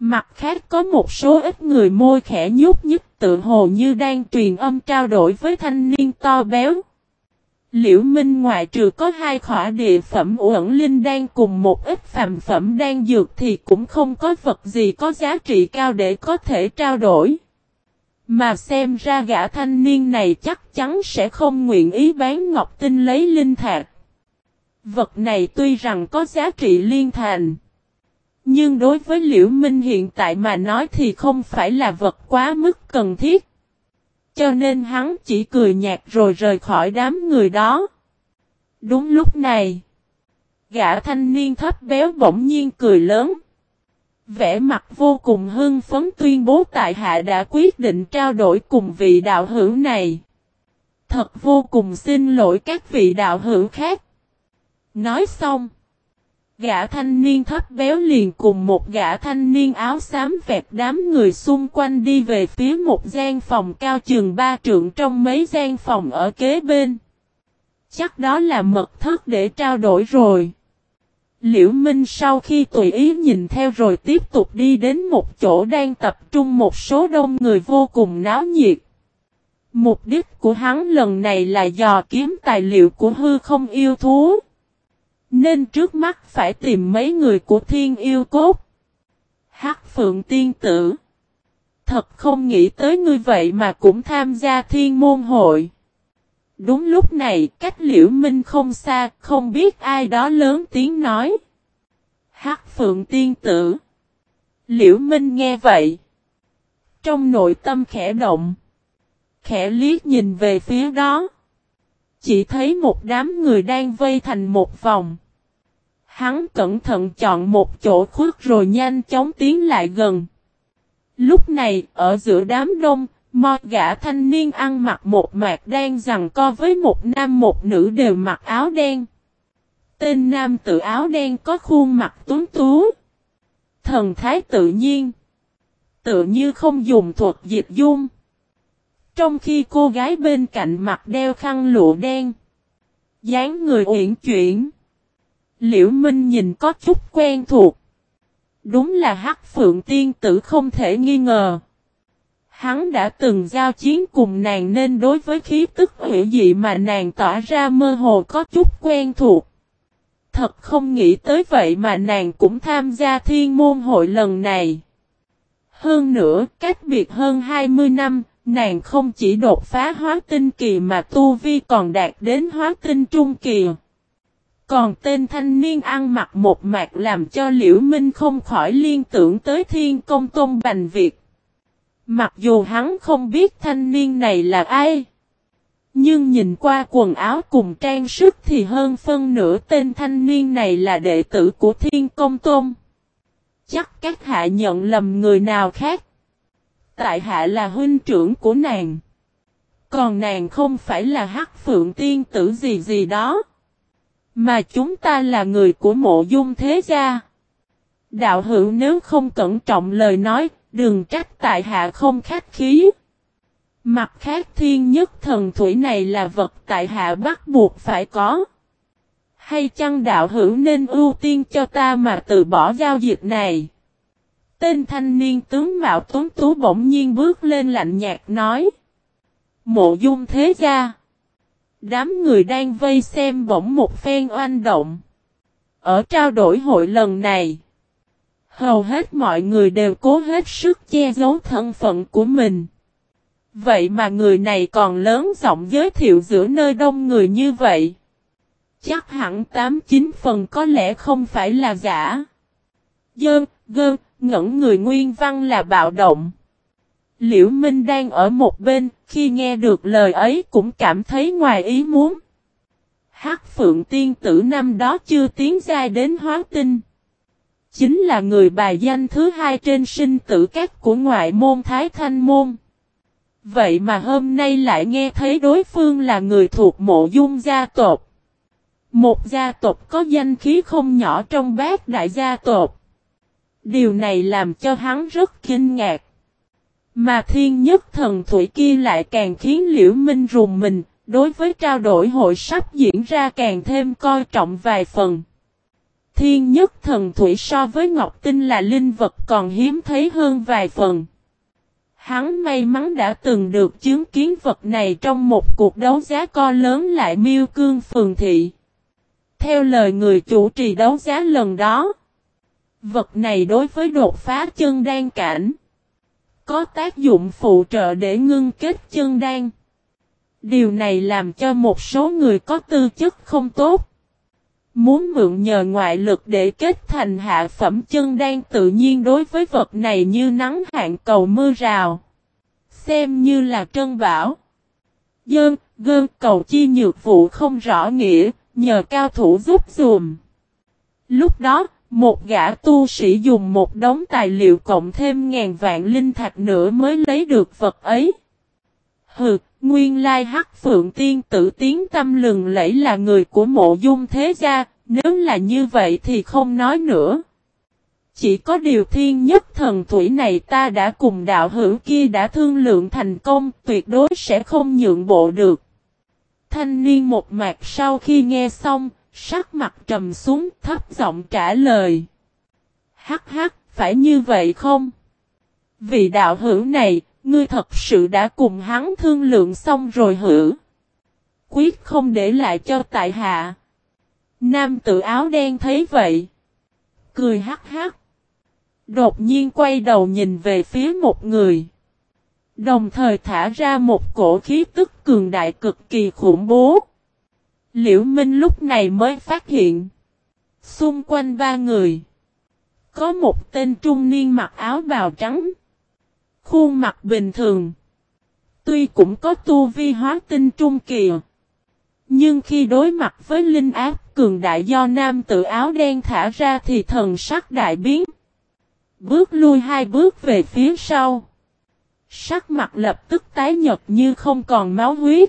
Mặt khác có một số ít người môi khẽ nhúc nhích tự hồ như đang truyền âm trao đổi với thanh niên to béo. Liễu Minh ngoại trừ có 2 khỏa địa phẩm uẩn linh đan cùng một ít phàm phẩm đan dược thì cũng không có vật gì có giá trị cao để có thể trao đổi. Mà xem ra gã thanh niên này chắc chắn sẽ không nguyện ý bán ngọc tinh lấy linh thạch. Vật này tuy rằng có giá trị liên thành, nhưng đối với Liễu Minh hiện tại mà nói thì không phải là vật quá mức cần thiết. Cho nên hắn chỉ cười nhạt rồi rời khỏi đám người đó. Đúng lúc này, gã thanh niên thấp béo bỗng nhiên cười lớn. Vẻ mặt vô cùng hưng phấn tuyên bố tại hạ đã quyết định trao đổi cùng vị đạo hữu này. Thật vô cùng xin lỗi các vị đạo hữu khác. Nói xong, gã thanh niên thấp béo liền cùng một gã thanh niên áo xám vẹt đám người xung quanh đi về phía một gian phòng cao chừng 3 trượng trong mấy gian phòng ở kế bên. Chắc đó là mật thất để trao đổi rồi. Liễu Minh sau khi tùy ý nhìn theo rồi tiếp tục đi đến một chỗ đang tập trung một số đông người vô cùng náo nhiệt. Mục đích của hắn lần này là dò kiếm tài liệu của hư không yêu thú. Nên trước mắt phải tìm mấy người của Thiên Yêu Cốt. Hắc Phượng Tiên Tử. Thật không nghĩ tới ngươi vậy mà cũng tham gia Thiên Môn Hội. Đúng lúc này, cách Liễu Minh không xa, không biết ai đó lớn tiếng nói. Hắc Phượng Tiên Tử. Liễu Minh nghe vậy, trong nội tâm khẽ động, khẽ liếc nhìn về phía đó. Chỉ thấy một đám người đang vây thành một vòng. Hắn cẩn thận chọn một chỗ khuất rồi nhanh chóng tiến lại gần. Lúc này, ở giữa đám đông, một gã thanh niên ăn mặc một mạc đang giằng co với một nam một nữ đều mặc áo đen. Tên nam tự áo đen có khuôn mặt tuấn tú, thần thái tự nhiên, tự như không dùng thuật dịch dung. Trong khi cô gái bên cạnh mặt đeo khăn lụa đen, dáng người uyển chuyển. Liễu Minh nhìn có chút quen thuộc. Đúng là Hắc Phượng Tiên Tử không thể nghi ngờ. Hắn đã từng giao chiến cùng nàng nên đối với khí tức hủy dị mà nàng tỏa ra mơ hồ có chút quen thuộc. Thật không nghĩ tới vậy mà nàng cũng tham gia Thiên Môn Hội lần này. Hơn nữa, cách biệt hơn 20 năm, nàng không chỉ đột phá hóa tinh kỳ mà tu vi còn đạt đến hóa tinh trung kỳ. Còn tên thanh niên ăn mặc một mạc làm cho Liễu Minh không khỏi liên tưởng tới Thiên Công Tôn Bành Việt. Mặc dù hắn không biết thanh niên này là ai, nhưng nhìn qua quần áo cùng trang sức thì hơn phân nửa tên thanh niên này là đệ tử của Thiên Công Tôn. Chắc các hạ nhận lầm người nào khác. Tại hạ là huynh trưởng của nàng. Còn nàng không phải là Hắc Phượng Tiên Tử gì gì đó. Mà chúng ta là người của Mộ Dung thế gia. Đạo hữu nếu không cẩn trọng lời nói, đừng trách tại hạ không khách khí. Mặt khác thiên nhất thần thủy này là vật tại hạ bắt buộc phải có. Hay chăng đạo hữu nên ưu tiên cho ta mà từ bỏ giao dịch này? Tên thanh niên tướng mạo tuấn tú bỗng nhiên bước lên lạnh nhạt nói. Mộ Dung thế gia. Đám người đang vây xem bỗng một phen oanh động. Ở trao đổi hội lần này, hầu hết mọi người đều cố hết sức che giấu thân phận của mình. Vậy mà người này còn lớn giọng giới thiệu giữa nơi đông người như vậy. Chắc hẳn 8-9 phần có lẽ không phải là giả. Ngẩn người nguyên văn là bạo động. Liễu Minh đang ở một bên, khi nghe được lời ấy cũng cảm thấy ngoài ý muốn. Hắc Phượng Tiên Tử năm đó chưa tiến giai đến hóa tinh. Chính là người bài danh thứ 2 trên sinh tử các của ngoại môn Thái Thanh Môn. Vậy mà hôm nay lại nghe thấy đối phương là người thuộc Mộ Dung gia tộc. Một gia tộc có danh khí không nhỏ trong bát đại gia tộc. Điều này làm cho hắn rất kinh ngạc. Mà thiên nhất thần thủy kia lại càng khiến Liễu Minh rùng mình, đối với trao đổi hội sắp diễn ra càng thêm coi trọng vài phần. Thiên nhất thần thủy so với Ngọc Tinh là linh vật còn hiếm thấy hơn vài phần. Hắn may mắn đã từng được chứng kiến vật này trong một cuộc đấu giá co lớn lại Miêu Cương phường thị. Theo lời người chủ trì đấu giá lần đó, vật này đối với đột phá chân đan cảnh có tác dụng phụ trợ để ngưng kết chân đan. Điều này làm cho một số người có tư chất không tốt, muốn mượn nhờ ngoại lực để kết thành hạ phẩm chân đan tự nhiên đối với vật này như nắng hạn cầu mưa rào. Xem như là trân bảo. Gơn cầu chi nhược vụ không rõ nghĩa, nhờ cao thủ giúp dùm. Lúc đó, một gã tu sĩ dùng một đống tài liệu cộng thêm ngàn vạn linh thạch nữa mới lấy được vật ấy. Hừ, nguyên lai Hắc Phượng tiên tử tiếng tâm lừng lẫy là người của Mộ Dung thế gia, nếu là như vậy thì không nói nữa. Chỉ có điều thiên nhất thần thủy này ta đã cùng đạo hữu kia đã thương lượng thành công, tuyệt đối sẽ không nhượng bộ được. Thanh niên một mạc sau khi nghe xong, sắc mặt trầm xuống thấp giọng trả lời. Hắc hắc, phải như vậy không? Vì đạo hữu này, ngươi thật sự đã cùng hắn thương lượng xong rồi hử? Quyết không để lại cho tại hạ. Nam tử áo đen thấy vậy, cười hắc hắc. Đột nhiên quay đầu nhìn về phía một người. Đồng thời thả ra một cổ khí tức cường đại cực kỳ khủng bố. Liễu Minh lúc này mới phát hiện. Xung quanh ba người. Có một tên trung niên mặc áo bào trắng. Khuôn mặt bình thường. Tuy cũng có tu vi hóa tinh trung kỳ. Nhưng khi đối mặt với linh áp cường đại do nam tử áo đen thả ra thì thần sắc đại biến. Bước lui hai bước về phía sau. Sắc mặt lập tức tái nhợt như không còn máu huyết.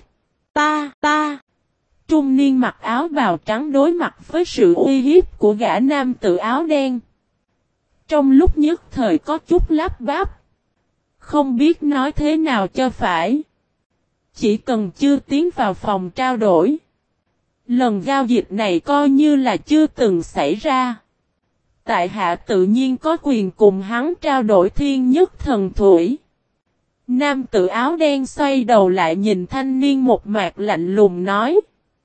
Ta. Trung niên mặc áo bào trắng đối mặt với sự uy hiếp của gã nam tử áo đen. Trong lúc nhất thời có chút lắp bắp. Không biết nói thế nào cho phải. Chỉ cần chưa tiến vào phòng trao đổi. Lần giao dịch này coi như là chưa từng xảy ra. Tại hạ tự nhiên có quyền cùng hắn trao đổi thiên nhất thần thủy. Nam tử áo đen xoay đầu lại nhìn thanh niên một mạc lạnh lùng nói.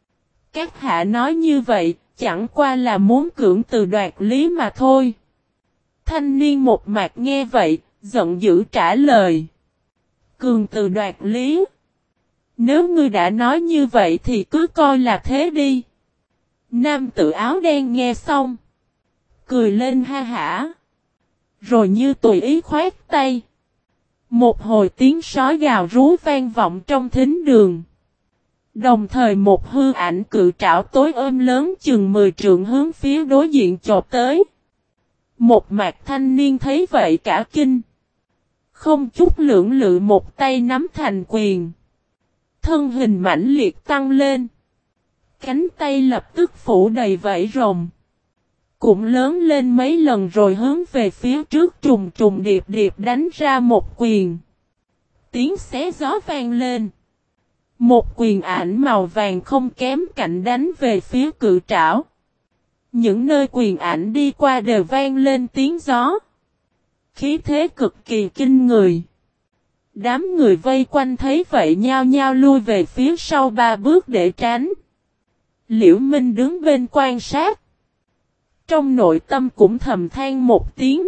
Các hạ nói như vậy, chẳng qua là muốn cưỡng từ đoạt lý mà thôi. Thanh niên một mạc nghe vậy, giận dữ trả lời. Cường từ đoạt lý. Nếu ngươi đã nói như vậy thì cứ coi là thế đi. Nam tử áo đen nghe xong. Cười lên ha hả. Rồi như tùy ý khoát tay. Một hồi tiếng sói gào rú vang vọng trong thính đường. Đồng thời một hư ảnh cự trảo tối ôm lớn chừng 10 trượng hướng phía đối diện chộp tới. Một mạc thanh niên thấy vậy cả kinh. Không chút lưỡng lự một tay nắm thành quyền. Thân hình mãnh liệt tăng lên. Cánh tay lập tức phủ đầy vảy rồng. Cũng lớn lên mấy lần rồi hướng về phía trước trùng trùng điệp điệp đánh ra một quyền. Tiếng xé gió vang lên. Một quyền ảnh màu vàng không kém cạnh đánh về phía cự trảo. Những nơi quyền ảnh đi qua đều vang lên tiếng gió. Khí thế cực kỳ kinh người. Đám người vây quanh thấy vậy nhao nhao lui về phía sau 3 bước để tránh. Liễu Minh đứng bên quan sát. Trong nội tâm cũng thầm than một tiếng.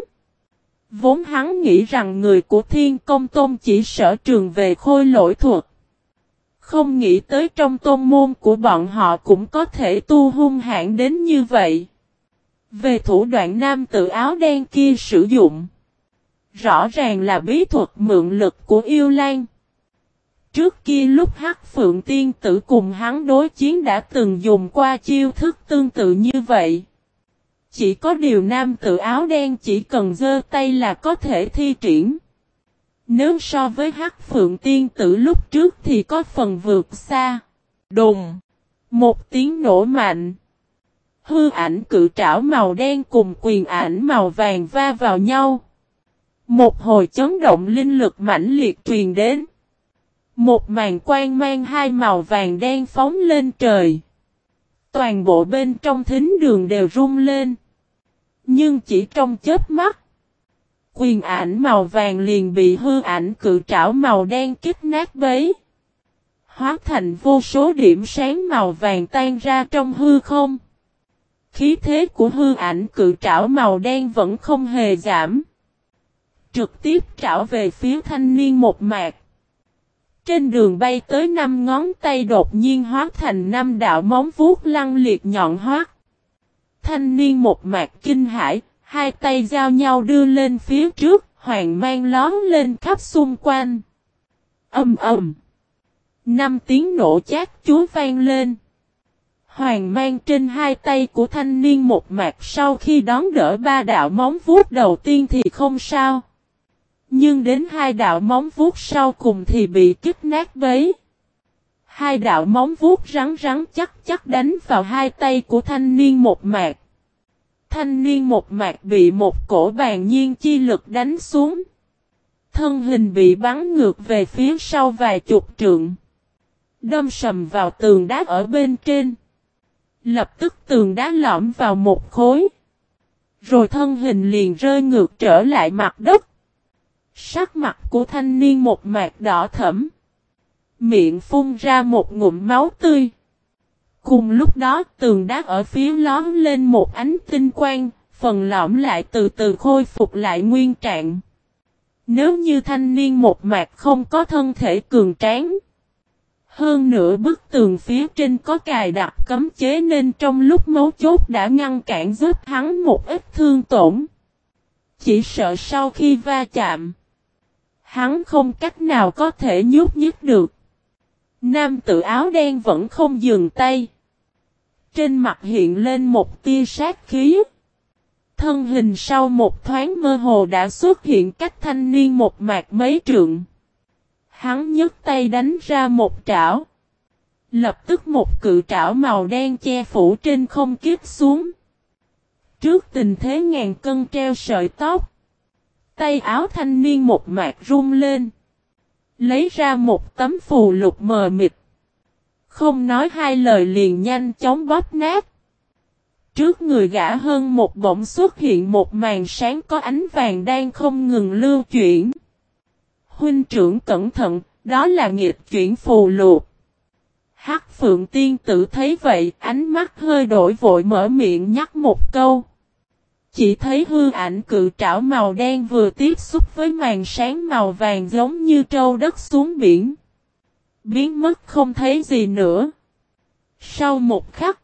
Vốn hắn nghĩ rằng người của Thiên Công Tôn chỉ sở trường về khôi lỗi thuật. Không nghĩ tới trong tôn môn của bọn họ cũng có thể tu hung hãn đến như vậy. Về thủ đoạn nam tử áo đen kia sử dụng. Rõ ràng là bí thuật mượn lực của yêu lan. Trước kia lúc Hắc Phượng tiên tử cùng hắn đối chiến đã từng dùng qua chiêu thức tương tự như vậy. Chỉ có điều nam tử áo đen chỉ cần giơ tay là có thể thi triển. Nếu so với Hắc Phượng tiên tử lúc trước thì có phần vượt xa. Đùng! Một tiếng nổ mạnh. Hư ảnh cự trảo màu đen cùng quyền ảnh màu vàng va vào nhau. Một hồi chấn động linh lực mãnh liệt truyền đến. Một màn quang mang hai màu vàng đen phóng lên trời. Toàn bộ bên trong thính đường đều rung lên. Nhưng chỉ trong chớp mắt, quyền ảnh màu vàng liền bị hư ảnh cự trảo màu đen kích nát bấy. Hóa thành vô số điểm sáng màu vàng tan ra trong hư không. Khí thế của hư ảnh cự trảo màu đen vẫn không hề giảm. Trực tiếp trảo về phía thanh niên một mạc. Trên đường bay tới 5 ngón tay đột nhiên hóa thành 5 đạo móng vuốt lăng liệt nhọn hoắt. Thanh niên một mạc kinh hãi, hai tay giao nhau đưa lên phía trước, hoàng mang lón lên khắp xung quanh. Ầm ầm. 5 tiếng nổ chát chúa vang lên. Hoàng mang trên hai tay của thanh niên một mạc sau khi đón đỡ 3 đạo móng vuốt đầu tiên thì không sao. Nhưng đến 2 đạo móng vuốt sau cùng thì bị kích nát bấy. 2 đạo móng vuốt rắn rắn chắc đánh vào hai tay của thanh niên một mạc. Thanh niên một mạc bị một cổ bàn nhiên chi lực đánh xuống. Thân hình bị bắn ngược về phía sau vài chục trượng. Đâm sầm vào tường đá ở bên trên. Lập tức tường đá lõm vào một khối. Rồi thân hình liền rơi ngược trở lại mặt đất. Sắc mặt của thanh niên một mạc đỏ thẫm. Miệng phun ra một ngụm máu tươi. Cùng lúc đó tường đá ở phía lón lên một ánh tinh quang, phần lõm lại từ từ khôi phục lại nguyên trạng. Nếu như thanh niên một mạc không có thân thể cường tráng. Hơn nữa bức tường phía trên có cài đặt cấm chế nên trong lúc mấu chốt đã ngăn cản giúp hắn một ít thương tổn. Chỉ sợ sau khi va chạm, hắn không cách nào có thể nhúc nhích được. Nam tử áo đen vẫn không dừng tay. Trên mặt hiện lên một tia sát khí. Thân hình sau một thoáng mơ hồ đã xuất hiện cách thanh niên một mạc mấy trượng. Hắn nhấc tay đánh ra một trảo. Lập tức một cự trảo màu đen che phủ trên không kích xuống. Trước tình thế ngàn cân treo sợi tóc. Tay áo thanh niên một mạc rung lên. Lấy ra một tấm phù lục mờ mịt. Không nói hai lời liền nhanh chóng bóp nát. Trước người gã hơn một bỗng xuất hiện một màn sáng có ánh vàng đang không ngừng lưu chuyển. Huynh trưởng cẩn thận, đó là nghịch chuyển phù lục. Hắc Phượng tiên tử thấy vậy, ánh mắt hơi đổi vội mở miệng nhắc một câu. Chỉ thấy hư ảnh cự trảo màu đen vừa tiếp xúc với màn sáng màu vàng giống như trâu đất xuống biển. Biến mất không thấy gì nữa. Sau một khắc,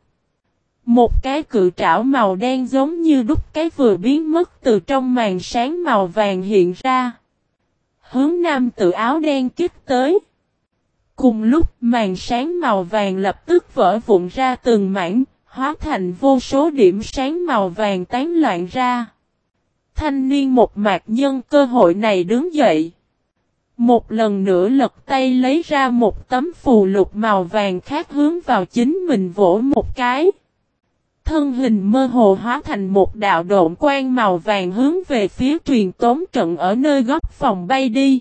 một cái cự trảo màu đen giống như đúc cái vừa biến mất từ trong màn sáng màu vàng hiện ra. Hướng nam tử áo đen kích tới. Cùng lúc màn sáng màu vàng lập tức vỡ vụn ra từng mảnh, hóa thành vô số điểm sáng màu vàng tán loạn ra. Thanh niên một mạc nhân cơ hội này đứng dậy. Một lần nữa lật tay lấy ra một tấm phù lục màu vàng khác hướng vào chính mình vỗ một cái. Thân hình mơ hồ hóa thành một đạo độn quang màu vàng hướng về phía truyền tống trận ở nơi góc phòng bay đi.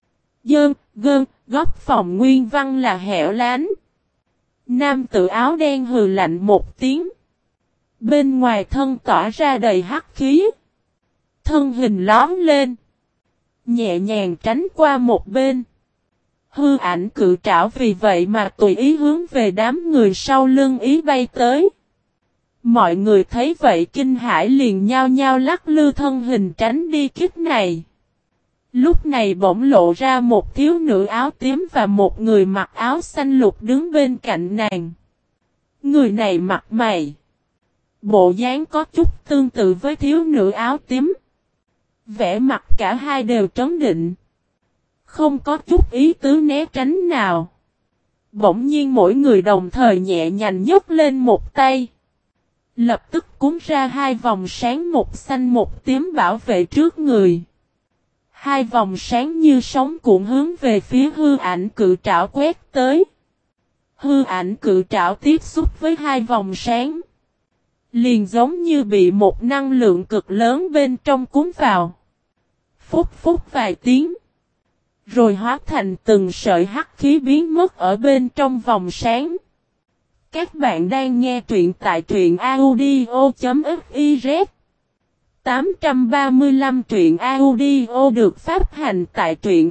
Góc phòng nguyên văn là hẻo lánh. Nam tử áo đen hừ lạnh một tiếng. Bên ngoài thân tỏa ra đầy hắc khí. Thân hình lóm lên. Nhẹ nhàng tránh qua một bên. Hư ảnh cự trảo vì vậy mà tùy ý hướng về đám người sau lưng ý bay tới. Mọi người thấy vậy kinh hãi liền nhao nhao lắc lư thân hình tránh đi kích này. Lúc này bỗng lộ ra một thiếu nữ áo tím và một người mặc áo xanh lục đứng bên cạnh nàng. Người này mặt mày. Bộ dáng có chút tương tự với thiếu nữ áo tím. Vẻ mặt cả hai đều trấn định. Không có chút ý tứ né tránh nào. Bỗng nhiên mỗi người đồng thời nhẹ nhàng nhấc lên một tay. Lập tức cúng ra hai vòng sáng một xanh một tím bảo vệ trước người. Hai vòng sáng như sóng cuộn hướng về phía hư ảnh cự trảo quét tới. Hư ảnh cự trảo tiếp xúc với hai vòng sáng. Liền giống như bị một năng lượng cực lớn bên trong cuốn vào. Phúc phúc vài tiếng. Rồi hóa thành từng sợi hắc khí biến mất ở bên trong vòng sáng. Các bạn đang nghe truyện tại truyện audio.fiz 835 truyện audio được phát hành tại truyện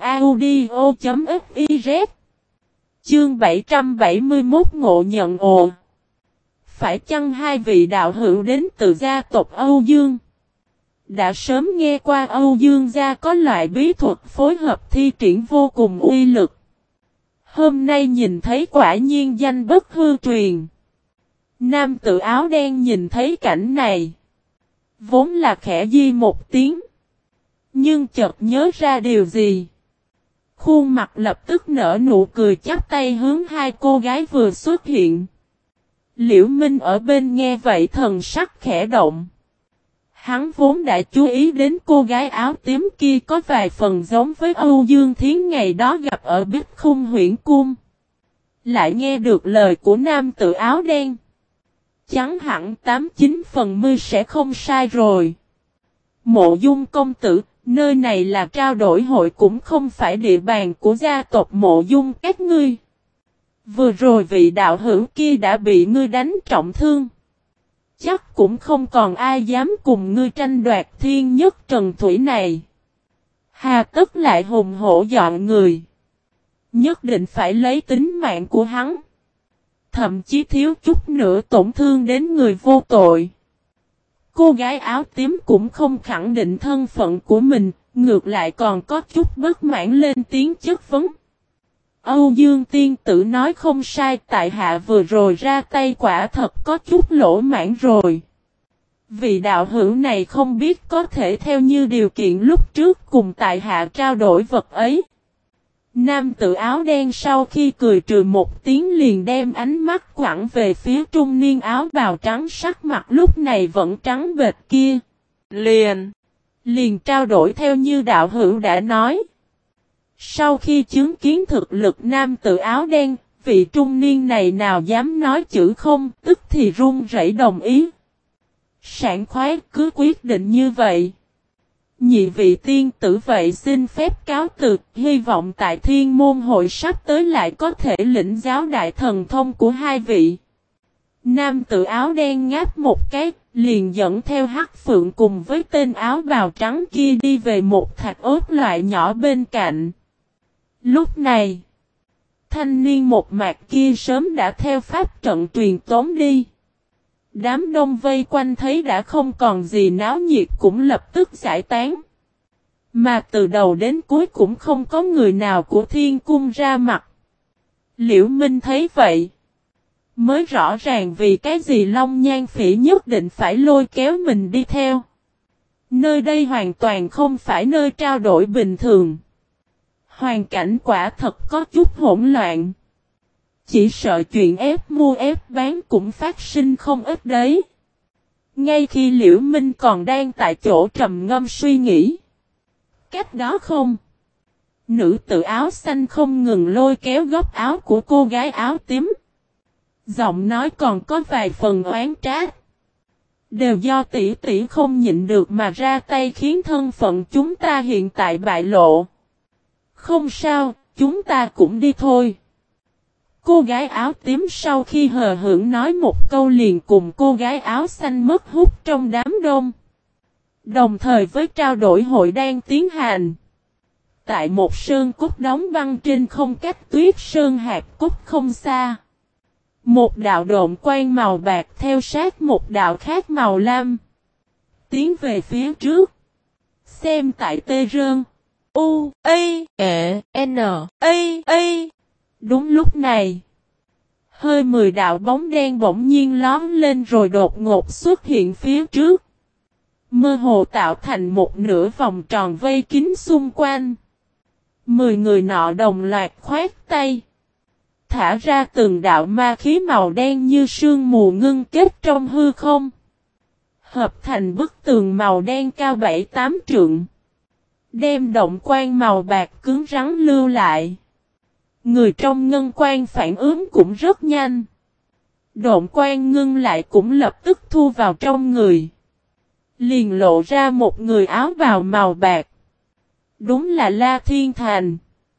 audio.fiz. Chương 771 ngộ nhận ồ. Phải chăng hai vị đạo hữu đến từ gia tộc Âu Dương? Đã sớm nghe qua Âu Dương gia có loại bí thuật phối hợp thi triển vô cùng uy lực. Hôm nay nhìn thấy quả nhiên danh bất hư truyền. Nam tử áo đen nhìn thấy cảnh này, vốn là khẽ di một tiếng, nhưng chợt nhớ ra điều gì. Khuôn mặt lập tức nở nụ cười chắp tay hướng hai cô gái vừa xuất hiện. Liễu Minh ở bên nghe vậy thần sắc khẽ động. Hắn vốn đã chú ý đến cô gái áo tím kia có vài phần giống với Âu Dương Thiến ngày đó gặp ở Bích Khung Huyễn Cung. Lại nghe được lời của nam tử áo đen. Chắn hẳn 89 phần 10 sẽ không sai rồi. Mộ Dung công tử, nơi này là trao đổi hội cũng không phải địa bàn của gia tộc Mộ Dung các ngươi. Vừa rồi vị đạo hữu kia đã bị ngươi đánh trọng thương. Chắc cũng không còn ai dám cùng ngươi tranh đoạt thiên nhất trần thủy này. Hà tất lại hùng hổ dọn người. Nhất định phải lấy tính mạng của hắn. Thậm chí thiếu chút nữa tổn thương đến người vô tội. Cô gái áo tím cũng không khẳng định thân phận của mình, ngược lại còn có chút bất mãn lên tiếng chất vấn. Âu Dương tiên tử nói không sai, tại hạ vừa rồi ra tay quả thật có chút lỗ mãn rồi. Vị đạo hữu này không biết có thể theo như điều kiện lúc trước cùng tại hạ trao đổi vật ấy. Nam tử áo đen sau khi cười trừ một tiếng liền đem ánh mắt quẳng về phía trung niên áo bào trắng, sắc mặt lúc này vẫn trắng bệch kia. Liền trao đổi theo như đạo hữu đã nói. Sau khi chứng kiến thực lực nam tử áo đen, vị trung niên này nào dám nói chữ không, tức thì run rẩy đồng ý. Sảng khoái cứ quyết định như vậy. Nhị vị tiên tử vậy xin phép cáo từ, hy vọng tại thiên môn hội sắp tới lại có thể lĩnh giáo đại thần thông của hai vị. Nam tử áo đen ngáp một cái, liền dẫn theo Hắc Phượng cùng với tên áo bào trắng kia đi về một thạch ốt loại nhỏ bên cạnh. Lúc này, thanh niên một mạc kia sớm đã theo pháp trận truyền tống đi. Đám đông vây quanh thấy đã không còn gì náo nhiệt cũng lập tức giải tán. Mà từ đầu đến cuối cũng không có người nào của thiên cung ra mặt. Liễu Minh thấy vậy, mới rõ ràng vì cái gì Long Nhan Phỉ nhất định phải lôi kéo mình đi theo. Nơi đây hoàn toàn không phải nơi trao đổi bình thường. Hoàn cảnh quả thật có chút hỗn loạn. Chỉ sợ chuyện ép mua ép bán cũng phát sinh không ít đấy. Ngay khi Liễu Minh còn đang tại chỗ trầm ngâm suy nghĩ. Cách đó không. Nữ tử áo xanh không ngừng lôi kéo góc áo của cô gái áo tím. Giọng nói còn có vài phần oán trách. Đều do tỷ tỷ không nhịn được mà ra tay khiến thân phận chúng ta hiện tại bại lộ. Không sao, chúng ta cũng đi thôi. Cô gái áo tím sau khi hờ hững nói một câu liền cùng cô gái áo xanh mất hút trong đám đông. Đồng thời với trao đổi hội đang tiến hành. Tại một sơn cốt đóng băng trên không cách tuyết sơn hạt cốt không xa. Một đạo độn quang màu bạc theo sát một đạo khác màu lam. Tiến về phía trước. Xem tại Tê Rơn. U, A, E, N, A. Đúng lúc này. Hơi 10 đạo bóng đen bỗng nhiên lóm lên rồi đột ngột xuất hiện phía trước. Mơ hồ tạo thành một nửa vòng tròn vây kín xung quanh. 10 người nọ đồng loạt khoát tay. Thả ra từng đạo ma khí màu đen như sương mù ngưng kết trong hư không. Hợp thành bức tường màu đen cao 7-8 trượng. Đem động quang màu bạc cứng rắn lưu lại. Người trong ngân quang phản ứng cũng rất nhanh. Độn quang ngưng lại cũng lập tức thu vào trong người. Liền lộ ra một người áo bào màu bạc. Đúng là La Thiên Thành.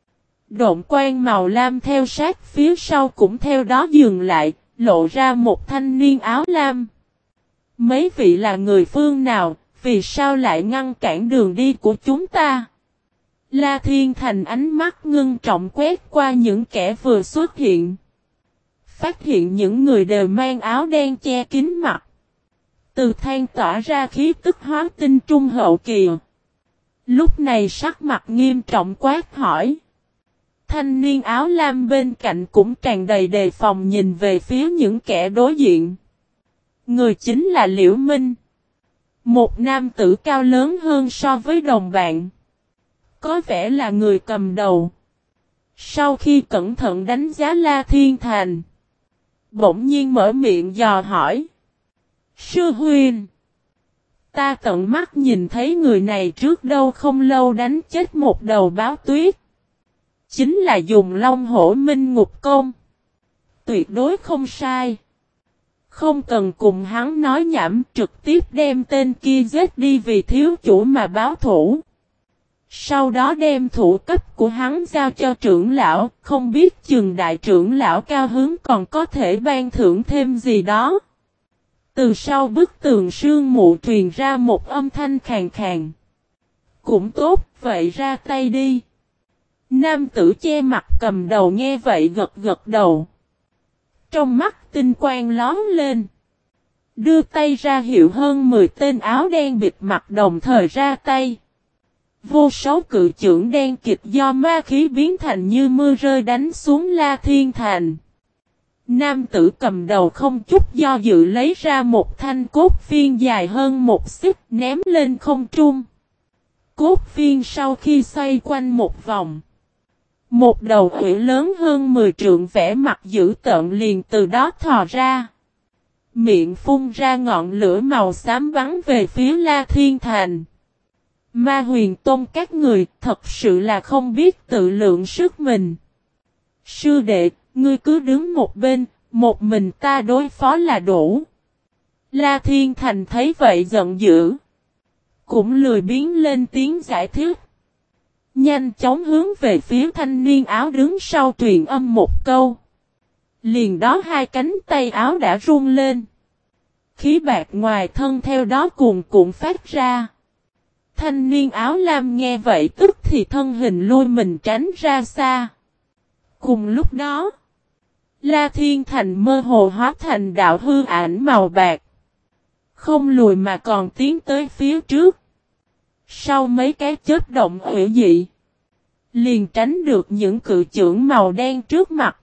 Độn quang màu lam theo sát phía sau cũng theo đó dừng lại, lộ ra một thanh niên áo lam. Mấy vị là người phương nào, vì sao lại ngăn cản đường đi của chúng ta? La Thiên Thành ánh mắt ngưng trọng quét qua những kẻ vừa xuất hiện. Phát hiện những người đều mang áo đen che kín mặt. Từ than tỏa ra khí tức hóa tinh trung hậu kỳ. Lúc này sắc mặt nghiêm trọng quát hỏi. Thanh niên áo lam bên cạnh cũng tràn đầy đề phòng nhìn về phía những kẻ đối diện. Người chính là Liễu Minh. Một nam tử cao lớn hơn so với đồng bạn. Có vẻ là người cầm đầu. Sau khi cẩn thận đánh giá La Thiên Thành, bỗng nhiên mở miệng dò hỏi. Sư huynh, ta tận mắt nhìn thấy người này trước đâu không lâu đánh chết một đầu báo tuyết. Chính là dùng Long Hổ Minh Ngục Công. Tuyệt đối không sai. Không cần cùng hắn nói nhảm, trực tiếp đem tên kia giết đi vì thiếu chủ mà báo thủ. Sau đó đem thủ cấp của hắn giao cho trưởng lão, không biết chừng đại trưởng lão cao hứng còn có thể ban thưởng thêm gì đó. Từ sau bức tường sương mù truyền ra một âm thanh khàn khàn. Cũng tốt, vậy ra tay đi. Nam tử che mặt cầm đầu nghe vậy gật gật đầu. Trong mắt tinh quang lóm lên. Đưa tay ra hiệu hơn 10 tên áo đen bịt mặt đồng thời ra tay. Vô số cự chưởng đen kịt do ma khí biến thành như mưa rơi đánh xuống La Thiên Thành. Nam tử cầm đầu không chút do dự lấy ra một thanh cốt phiên dài hơn một xích ném lên không trung. Cốt phiên sau khi xoay quanh một vòng. Một đầu quỷ lớn hơn 10 trượng vẽ mặt dữ tợn liền từ đó thò ra. Miệng phun ra ngọn lửa màu xám bắn về phía La Thiên Thành. Ma Huyền Tôn các người thật sự là không biết tự lượng sức mình. Sư đệ, ngươi cứ đứng một bên, một mình ta đối phó là đủ. La Thiên Thành thấy vậy giận dữ. Cũng lười biếng lên tiếng giải thích. Nhanh chóng hướng về phía thanh niên áo đứng sau truyền âm một câu. Liền đó hai cánh tay áo đã run lên. Khí bạc ngoài thân theo đó cuồn cuộn phát ra. Thanh niên áo lam nghe vậy tức thì thân hình lui mình tránh ra xa. Cùng lúc đó, La Thiên Thành mơ hồ hóa thành đạo hư ảnh màu bạc. Không lùi mà còn tiến tới phía trước. Sau mấy cái chớp động hủy dị, liền tránh được những cự chưởng màu đen trước mặt.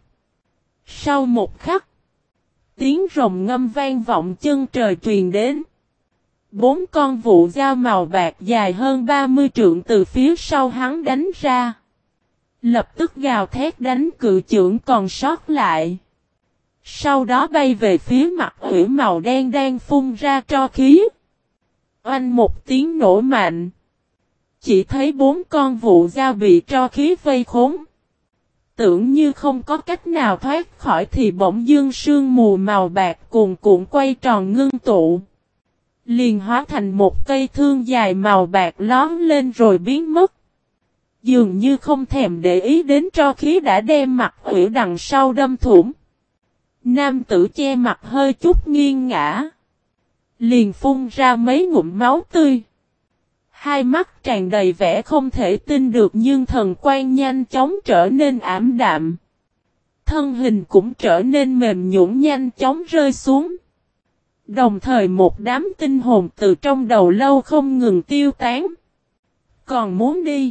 Sau một khắc, tiếng rồng ngâm vang vọng chân trời truyền đến. 4 con vụ dao màu bạc dài hơn 30 trượng từ phía sau hắn đánh ra. Lập tức gào thét đánh cự chưởng còn sót lại. Sau đó bay về phía mặt hủy màu đen đang phun ra tro khí. Oanh một tiếng nổ mạnh. Chỉ thấy 4 con vụ dao bị tro khí vây khốn. Tưởng như không có cách nào thoát khỏi thì bỗng dưng sương mù màu bạc cuồn cuộn quay tròn ngưng tụ. Liền hóa thành một cây thương dài màu bạc lóm lên rồi biến mất. Dường như không thèm để ý đến tro khí đã đem mặt hủy đằng sau đâm thủng. Nam tử che mặt hơi chút nghiêng ngã. Liền phun ra mấy ngụm máu tươi. Hai mắt tràn đầy vẻ không thể tin được nhưng thần quan nhanh chóng trở nên ảm đạm. Thân hình cũng trở nên mềm nhũn nhanh chóng rơi xuống. Đồng thời một đám tinh hồn từ trong đầu lâu không ngừng tiêu tán. Còn muốn đi?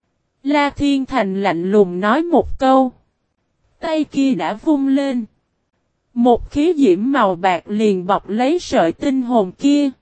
La Thiên Thành lạnh lùng nói một câu. Tay kia đã vung lên. Một khí diễm màu bạc liền bọc lấy sợi tinh hồn kia.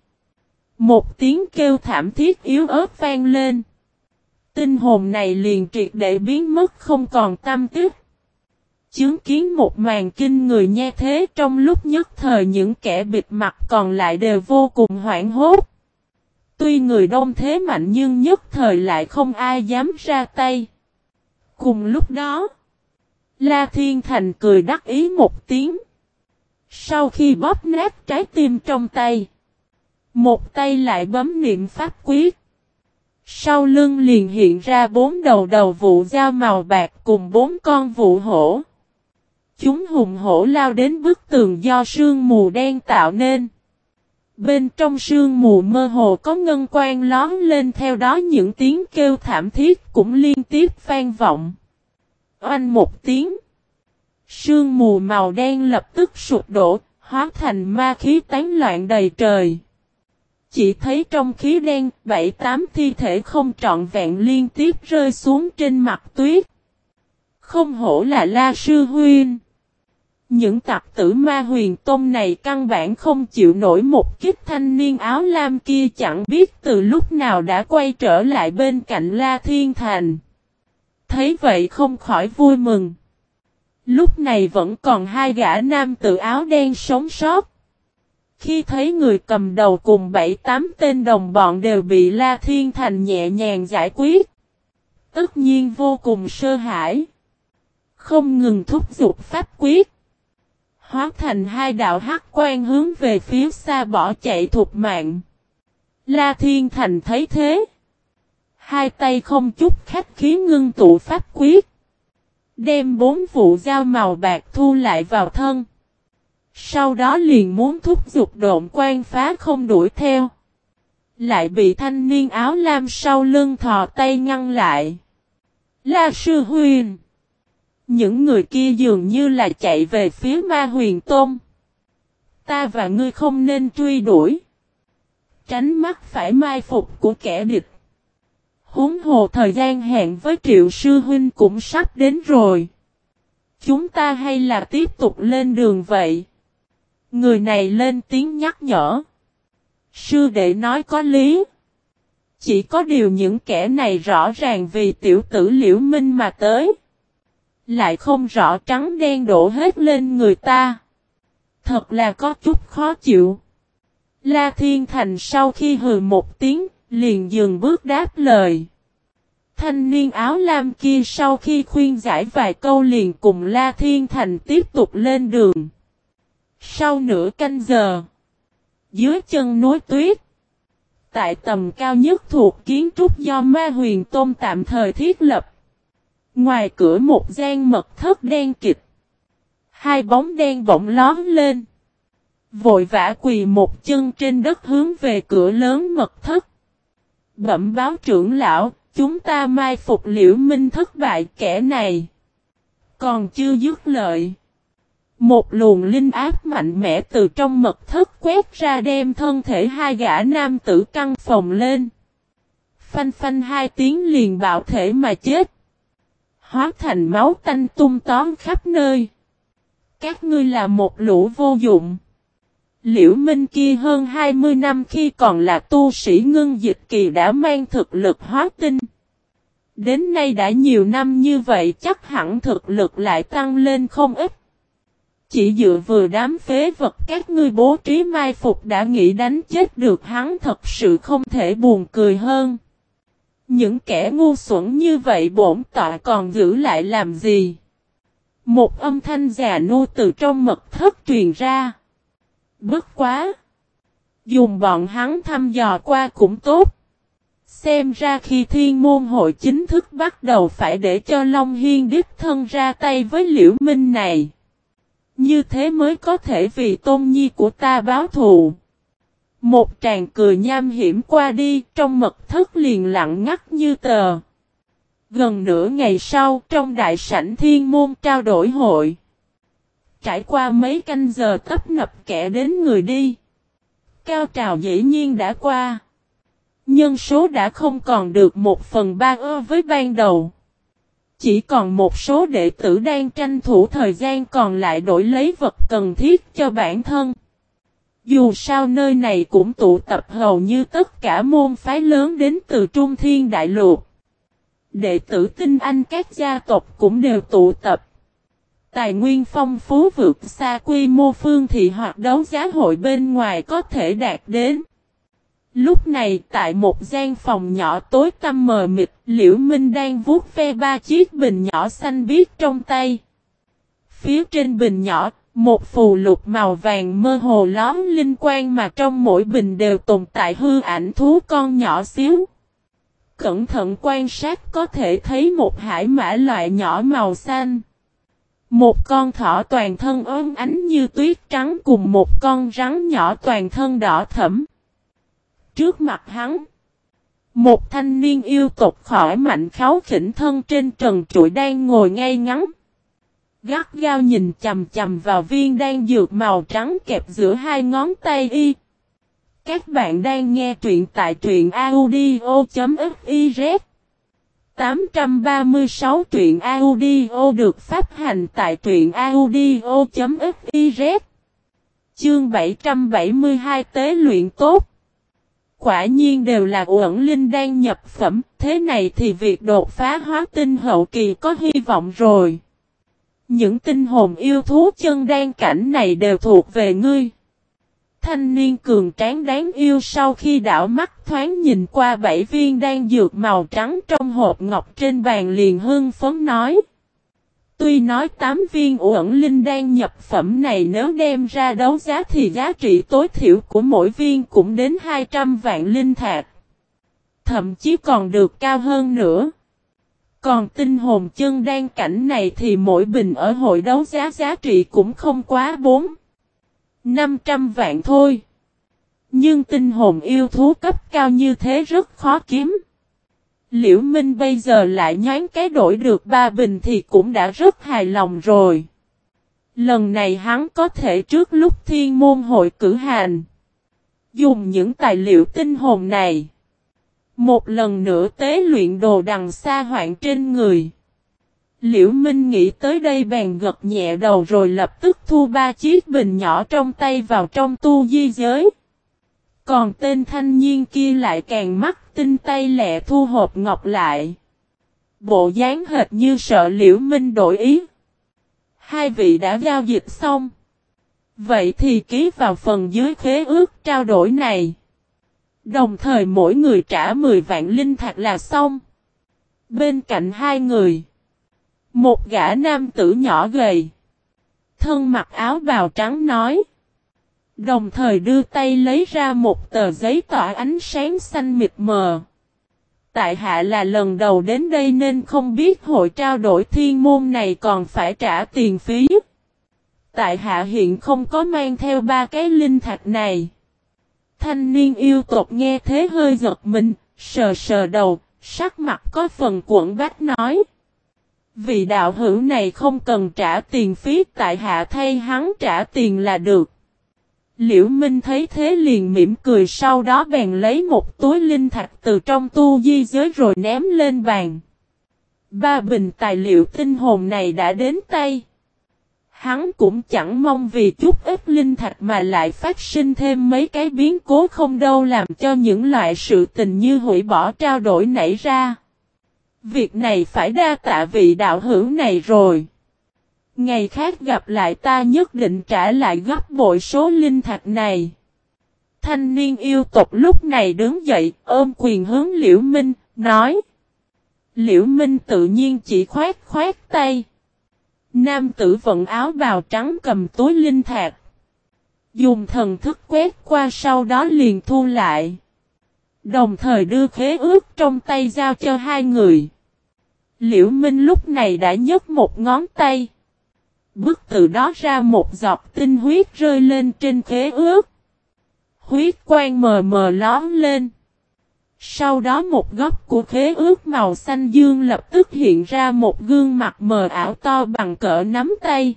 Một tiếng kêu thảm thiết yếu ớt vang lên. Tinh hồn này liền triệt để biến mất không còn tăm tích. Chứng kiến một màn kinh người như thế trong lúc nhất thời những kẻ bịt mặt còn lại đều vô cùng hoảng hốt. Tuy người đông thế mạnh nhưng nhất thời lại không ai dám ra tay. Cùng lúc đó, La Thiên Thành cười đắc ý một tiếng. Sau khi bóp nát trái tim trong tay, một tay lại bấm niệm pháp quyết. Sau lưng liền hiện ra 4 đầu vụ dao màu bạc cùng 4 con vụ hổ. Chúng hùng hổ lao đến bức tường do sương mù đen tạo nên. Bên trong sương mù mơ hồ có ngân quang lóm lên, theo đó những tiếng kêu thảm thiết cũng liên tiếp vang vọng. Oanh một tiếng. Sương mù màu đen lập tức sụp đổ, hóa thành ma khí tán loạn đầy trời. Chỉ thấy trong khí đen, 7-8 thi thể không trọn vẹn liên tiếp rơi xuống trên mặt tuyết. Không hổ là La Sư Huynh. Những tặc tử Ma Huyền Tông này căn bản không chịu nổi một kích, thanh niên áo lam kia chẳng biết từ lúc nào đã quay trở lại bên cạnh La Thiên Thành. Thấy vậy không khỏi vui mừng. Lúc này vẫn còn hai gã nam tử áo đen sống sót. Khi thấy người cầm đầu cùng 7-8 tên đồng bọn đều bị La Thiên Thành nhẹ nhàng giải quyết, tất nhiên vô cùng sợ hãi. Không ngừng thúc giục pháp quyết, hóa thành hai đạo hắc quang hướng về phía xa bỏ chạy thục mạng. La Thiên Thành thấy thế, hai tay không chút khách khí ngưng tụ pháp quyết, đem 4 vụ dao màu bạc thu lại vào thân. Sau đó liền muốn thúc giục độn quan phá không đuổi theo. Lại bị thanh niên áo lam sau lưng thò tay ngăn lại. La Sư Huynh. Những người kia dường như là chạy về phía Ma Huyền Tôn. Ta và ngươi không nên truy đuổi. Tránh mắc phải mai phục của kẻ địch. Huống hồ thời gian hẹn với Triệu Sư Huynh cũng sắp đến rồi. Chúng ta hay là tiếp tục lên đường vậy? Người này lên tiếng nhắc nhở. Sư đệ nói có lý. Chỉ có điều những kẻ này rõ ràng vì tiểu tử Liễu Minh mà tới. Lại không rõ trắng đen đổ hết lên người ta. Thật là có chút khó chịu. La Thiên Thành sau khi hừ một tiếng, liền dừng bước đáp lời. Thanh niên áo lam kia sau khi khuyên giải vài câu liền cùng La Thiên Thành tiếp tục lên đường. Sau nửa canh giờ, dưới chân núi tuyết, tại tầm cao nhất thuộc kiến trúc do Ma Huyền Tôn tạm thời thiết lập, ngoài cửa một gian mật thất đen kịt, hai bóng đen bỗng lóm lên, vội vã quỳ một chân trên đất hướng về cửa lớn mật thất. Bẩm báo trưởng lão, chúng ta mai phục Liễu Minh thất bại, kẻ này còn chưa dứt lợi. Một luồng linh áp mạnh mẽ từ trong mật thất quét ra, đem thân thể hai gã nam tử căng phồng lên. Phanh phanh hai tiếng liền bạo thể mà chết. Hóa thành máu tanh tung tóm khắp nơi. Các ngươi là một lũ vô dụng. Liễu Minh kia hơn 20 năm khi còn là tu sĩ ngưng dịch kỳ đã mang thực lực hóa tinh. Đến nay đã nhiều năm như vậy chắc hẳn thực lực lại tăng lên không ít. Chỉ dựa vừa đám phế vật các ngươi bố trí mai phục đã nghĩ đánh chết được hắn, thật sự không thể buồn cười hơn. Những kẻ ngu xuẩn như vậy bổn tọa còn giữ lại làm gì? Một âm thanh già nua từ trong mật thất truyền ra. Bất quá! Dùng bọn hắn thăm dò qua cũng tốt. Xem ra khi Thiên Môn Hội chính thức bắt đầu phải để cho Long Hiên đích thân ra tay với Liễu Minh này. Như thế mới có thể vì tôn nhi của ta báo thù. Một tràng cười nham hiểm qua đi, trong mật thất liền lặng ngắt như tờ. Gần nửa ngày sau, trong đại sảnh Thiên Môn trao đổi hội. Trải qua mấy canh giờ tấp nập kẻ đến người đi. Cao trào dĩ nhiên đã qua. Nhân số đã không còn được 1/3 với ban đầu. Chỉ còn một số đệ tử đang tranh thủ thời gian còn lại đổi lấy vật cần thiết cho bản thân. Dù sao nơi này cũng tụ tập hầu như tất cả môn phái lớn đến từ Trung Thiên Đại Lục. Đệ tử tinh anh các gia tộc cũng đều tụ tập. Tài nguyên phong phú vượt xa quy mô phương thị hoặc đấu giá hội bên ngoài có thể đạt đến. Lúc này tại một gian phòng nhỏ tối tăm mờ mịt, Liễu Minh đang vuốt ve 3 chiếc bình nhỏ xanh biếc trong tay. Phía trên bình nhỏ, một phù lục màu vàng mơ hồ lóm linh quang mà trong mỗi bình đều tồn tại hư ảnh thú con nhỏ xíu. Cẩn thận quan sát có thể thấy một hải mã loại nhỏ màu xanh. Một con thỏ toàn thân óng ánh như tuyết trắng cùng một con rắn nhỏ toàn thân đỏ thẫm. Trước mặt hắn, một thanh niên yêu tộc khỏi mạnh kháu khỉnh thân trên trần trụi đang ngồi ngay ngắn. Gắt gao nhìn chằm chằm vào viên đan dược màu trắng kẹp giữa hai ngón tay y. Các bạn đang nghe truyện tại truyện audio.fiz 836 truyện audio được phát hành tại truyện audio.fiz. Chương 772 tế luyện tốt. Quả nhiên đều là uẩn linh đang nhập phẩm, thế này thì việc đột phá hóa tinh hậu kỳ có hy vọng rồi. Những tinh hồn yêu thú chân đan cảnh này đều thuộc về ngươi. Thanh niên cường tráng đáng yêu sau khi đảo mắt thoáng nhìn qua 7 viên đan dược màu trắng trong hộp ngọc trên bàn liền hưng phấn nói. Tuy nói 8 viên uẩn linh đan nhập phẩm này nếu đem ra đấu giá thì giá trị tối thiểu của mỗi viên cũng đến 200 vạn linh thạch. Thậm chí còn được cao hơn nữa. Còn tinh hồn chân đan cảnh này thì mỗi bình ở hội đấu giá giá trị cũng không quá 400-500 vạn thôi. Nhưng tinh hồn yêu thú cấp cao như thế rất khó kiếm. Liễu Minh bây giờ lại nhoáng cái đổi được 3 bình thì cũng đã rất hài lòng rồi. Lần này hắn có thể trước lúc thiên môn hội cử hành, dùng những tài liệu tinh hồn này, một lần nữa tế luyện đồ đằng sa hoạn trên người. Liễu Minh nghĩ tới đây bèn gật nhẹ đầu rồi lập tức thu 3 chiếc bình nhỏ trong tay vào trong tu di giới. Còn tên thanh niên kia lại càng mắt tinh tay lẹ thu hộp ngọc lại. Bộ dáng hệt như sợ Liễu Minh đổi ý. Hai vị đã giao dịch xong. Vậy thì ký vào phần dưới khế ước trao đổi này. Đồng thời mỗi người trả 10 vạn linh thạch là xong. Bên cạnh hai người, một gã nam tử nhỏ gầy, thân mặc áo bào trắng nói. Đồng thời đưa tay lấy ra một tờ giấy tỏa ánh sáng xanh mịt mờ. Tại hạ là lần đầu đến đây nên không biết hội trao đổi thiên môn này còn phải trả tiền phí. Tại hạ hiện không có mang theo 3 cái linh thạch này. Thanh niên yêu tộc nghe thế hơi giật mình, sờ sờ đầu, sắc mặt có phần quẫn bách nói. Vị đạo hữu này không cần trả tiền phí, tại hạ thay hắn trả tiền là được. Liễu Minh thấy thế liền mỉm cười, sau đó bèn lấy một túi linh thạch từ trong tu di giới rồi ném lên bàn. 3 bình tài liệu tinh hồn này đã đến tay. Hắn cũng chẳng mong vì chút ít linh thạch mà lại phát sinh thêm mấy cái biến cố không đâu làm cho những loại sự tình như hủy bỏ trao đổi nảy ra. Việc này phải đa tạ vị đạo hữu này rồi. Ngày khác gặp lại ta nhất định trả lại gấp bội số linh thạch này. Thanh niên yêu tộc lúc này đứng dậy ôm quyền hướng Liễu Minh, nói. Liễu Minh tự nhiên chỉ khoát tay. Nam tử vận áo bào trắng cầm túi linh thạch, dùng thần thức quét qua sau đó liền thu lại. Đồng thời đưa khế ước trong tay giao cho hai người. Liễu Minh lúc này đã nhấc một ngón tay. Bức từ đó ra một giọt tinh huyết rơi lên trên khế ước. Huyết quang mờ mờ lóm lên. Sau đó một góc của khế ước màu xanh dương lập tức hiện ra một gương mặt mờ ảo to bằng cỡ nắm tay.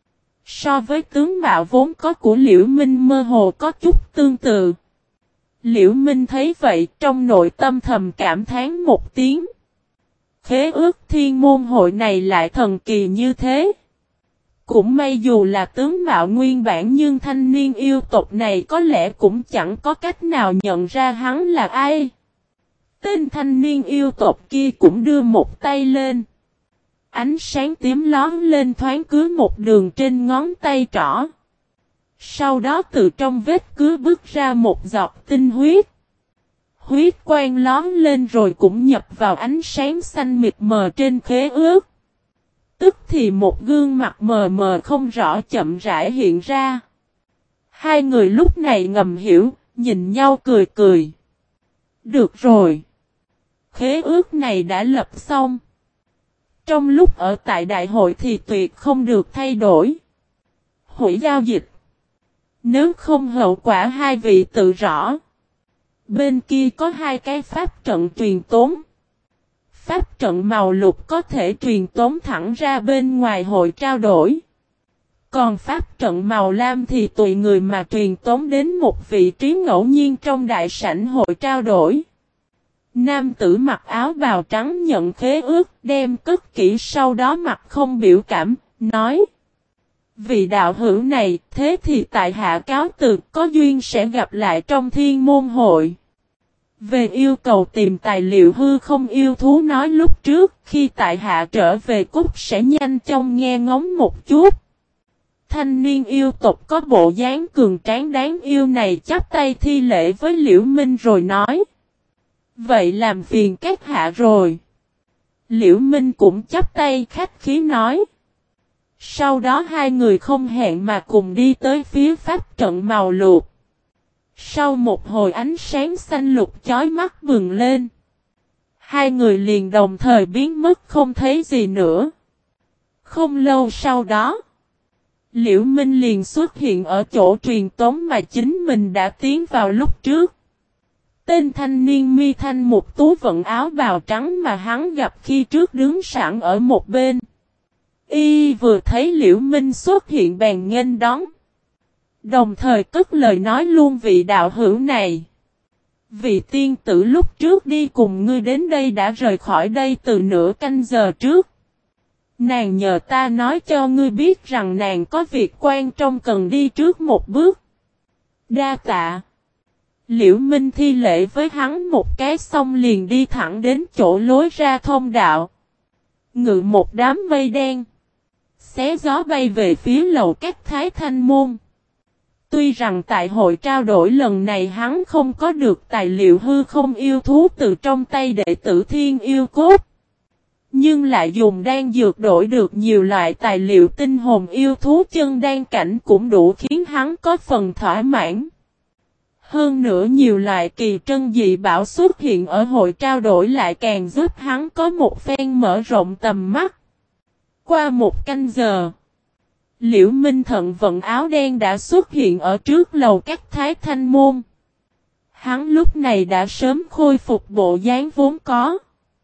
So với tướng mạo vốn có của Liễu Minh mơ hồ có chút tương tự. Liễu Minh thấy vậy trong nội tâm thầm cảm thán một tiếng. Khế ước thiên môn hội này lại thần kỳ như thế. Cũng may dù là tướng mạo nguyên bản nhưng thanh niên yêu tộc này có lẽ cũng chẳng có cách nào nhận ra hắn là ai. Tên thanh niên yêu tộc kia cũng đưa một tay lên. Ánh sáng tím lón lên thoáng cứ một đường trên ngón tay trỏ. Sau đó từ trong vết cứa bước ra một giọt tinh huyết. Huyết quang lón lên rồi cũng nhập vào ánh sáng xanh mịt mờ trên khế ước. Tức thì một gương mặt mờ mờ không rõ chậm rãi hiện ra. Hai người lúc này ngầm hiểu, nhìn nhau cười cười. Được rồi. Khế ước này đã lập xong. Trong lúc ở tại đại hội thì tuyệt không được thay đổi. Hủy giao dịch. Nếu không hậu quả hai vị tự rõ. Bên kia có hai cái pháp trận truyền tống. Pháp trận màu lục có thể truyền tống thẳng ra bên ngoài hội trao đổi. Còn pháp trận màu lam thì tùy người mà truyền tống đến một vị trí ngẫu nhiên trong đại sảnh hội trao đổi. Nam tử mặc áo bào trắng nhận khế ước, đem cất kỹ, sau đó mặt không biểu cảm, nói: Vị đạo hữu này, thế thì tại hạ cáo từ, có duyên sẽ gặp lại trong thiên môn hội. Về yêu cầu tìm tài liệu hư không yêu thú nói lúc trước, khi tại hạ trở về Cúc sẽ nhanh chóng nghe ngóng một chút. Thanh niên yêu tộc có bộ dáng cường tráng đáng yêu này chắp tay thi lễ với Liễu Minh rồi nói: Vậy làm phiền các hạ rồi. Liễu Minh cũng chắp tay khách khí nói. Sau đó hai người không hẹn mà cùng đi tới phía pháp trận màu lục. Sau một hồi ánh sáng xanh lục chói mắt bừng lên. Hai người liền đồng thời biến mất không thấy gì nữa. Không lâu sau đó, Liễu Minh liền xuất hiện ở chỗ truyền tống mà chính mình đã tiến vào lúc trước. Tên thanh niên mi thanh mục tú vận áo bào trắng mà hắn gặp khi trước đứng sẵn ở một bên. Y vừa thấy Liễu Minh xuất hiện bèn nghênh đón. Đồng thời cất lời nói luôn: vị đạo hữu này. Vị tiên tử lúc trước đi cùng ngươi đến đây đã rời khỏi đây từ nửa canh giờ trước. Nàng nhờ ta nói cho ngươi biết rằng nàng có việc quan trọng cần đi trước một bước. Đa tạ. Liễu Minh thi lễ với hắn một cái xong liền đi thẳng đến chỗ lối ra thông đạo. Ngự một đám mây đen. Xé gió bay về phía lầu các Thái Thanh Môn. Tuy rằng tại hội trao đổi lần này hắn không có được tài liệu hư không yêu thú từ trong tay đệ tử Thiên Yêu Cốt. Nhưng lại dùng đan dược đổi được nhiều loại tài liệu tinh hồn yêu thú chân đan cảnh cũng đủ khiến hắn có phần thỏa mãn. Hơn nữa nhiều loại kỳ trân dị bảo xuất hiện ở hội trao đổi lại càng giúp hắn có một phen mở rộng tầm mắt. Qua một canh giờ, Liễu Minh Thận vận áo đen đã xuất hiện ở trước lầu các Thái Thanh Môn. Hắn lúc này đã sớm khôi phục bộ dáng vốn có.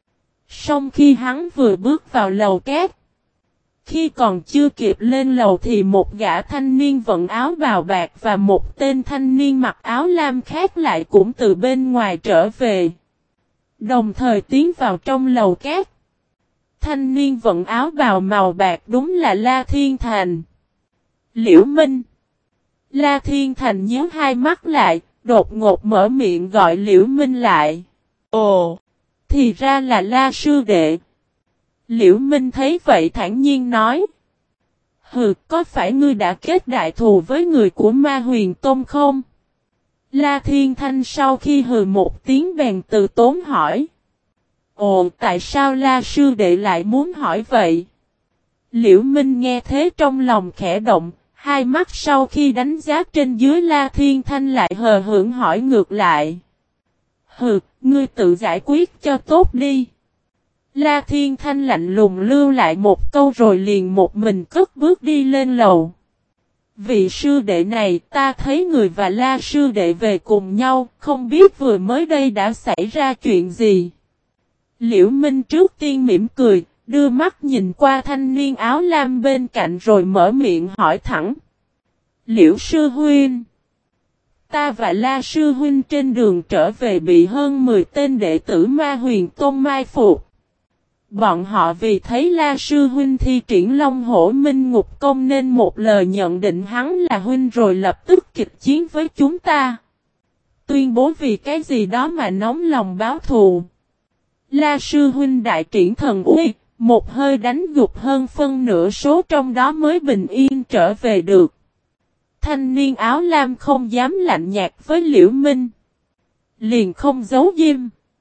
Song khi hắn vừa bước vào lầu các, khi còn chưa kịp lên lầu thì một gã thanh niên vận áo bào bạc và một tên thanh niên mặc áo lam khác lại cũng từ bên ngoài trở về. Đồng thời tiến vào trong lầu các. Thanh niên vận áo bào màu bạc đúng là La Thiên Thành. Liễu Minh. La Thiên Thành nhíu hai mắt lại, đột ngột mở miệng gọi Liễu Minh lại. Ồ, thì ra là La sư đệ. Liễu Minh thấy vậy thản nhiên nói. Hừ, có phải ngươi đã kết đại thù với người của Ma Huyền Tôn không? La Thiên Thanh sau khi hừ một tiếng bèn từ tốn hỏi. Ồ, tại sao La sư đệ lại muốn hỏi vậy? Liễu Minh nghe thế trong lòng khẽ động, hai mắt sau khi đánh giá trên dưới La Thiên Thanh lại hờ hững hỏi ngược lại. Hừ, ngươi tự giải quyết cho tốt đi. La Thiên Thanh lạnh lùng lưu lại một câu rồi liền một mình cất bước đi lên lầu. Vị sư đệ này, ta thấy người và La sư đệ về cùng nhau, không biết vừa mới đây đã xảy ra chuyện gì. Liễu Minh trước tiên mỉm cười, đưa mắt nhìn qua thanh niên áo lam bên cạnh rồi mở miệng hỏi thẳng. Liễu sư huynh. Ta và La sư huynh trên đường trở về bị hơn 10 tên đệ tử Ma Huyền Tôn mai phục. Bọn họ vì thấy La sư huynh thi triển Long Hổ Minh Ngục Công nên một lời nhận định hắn là huynh rồi lập tức kịch chiến với chúng ta. Tuyên bố vì cái gì đó mà nóng lòng báo thù. La sư huynh đại triển thần uy, một hơi đánh gục hơn phân nửa số trong đó mới bình yên trở về được. Thanh niên áo lam không dám lạnh nhạt với Liễu Minh. Liền không giấu diêm.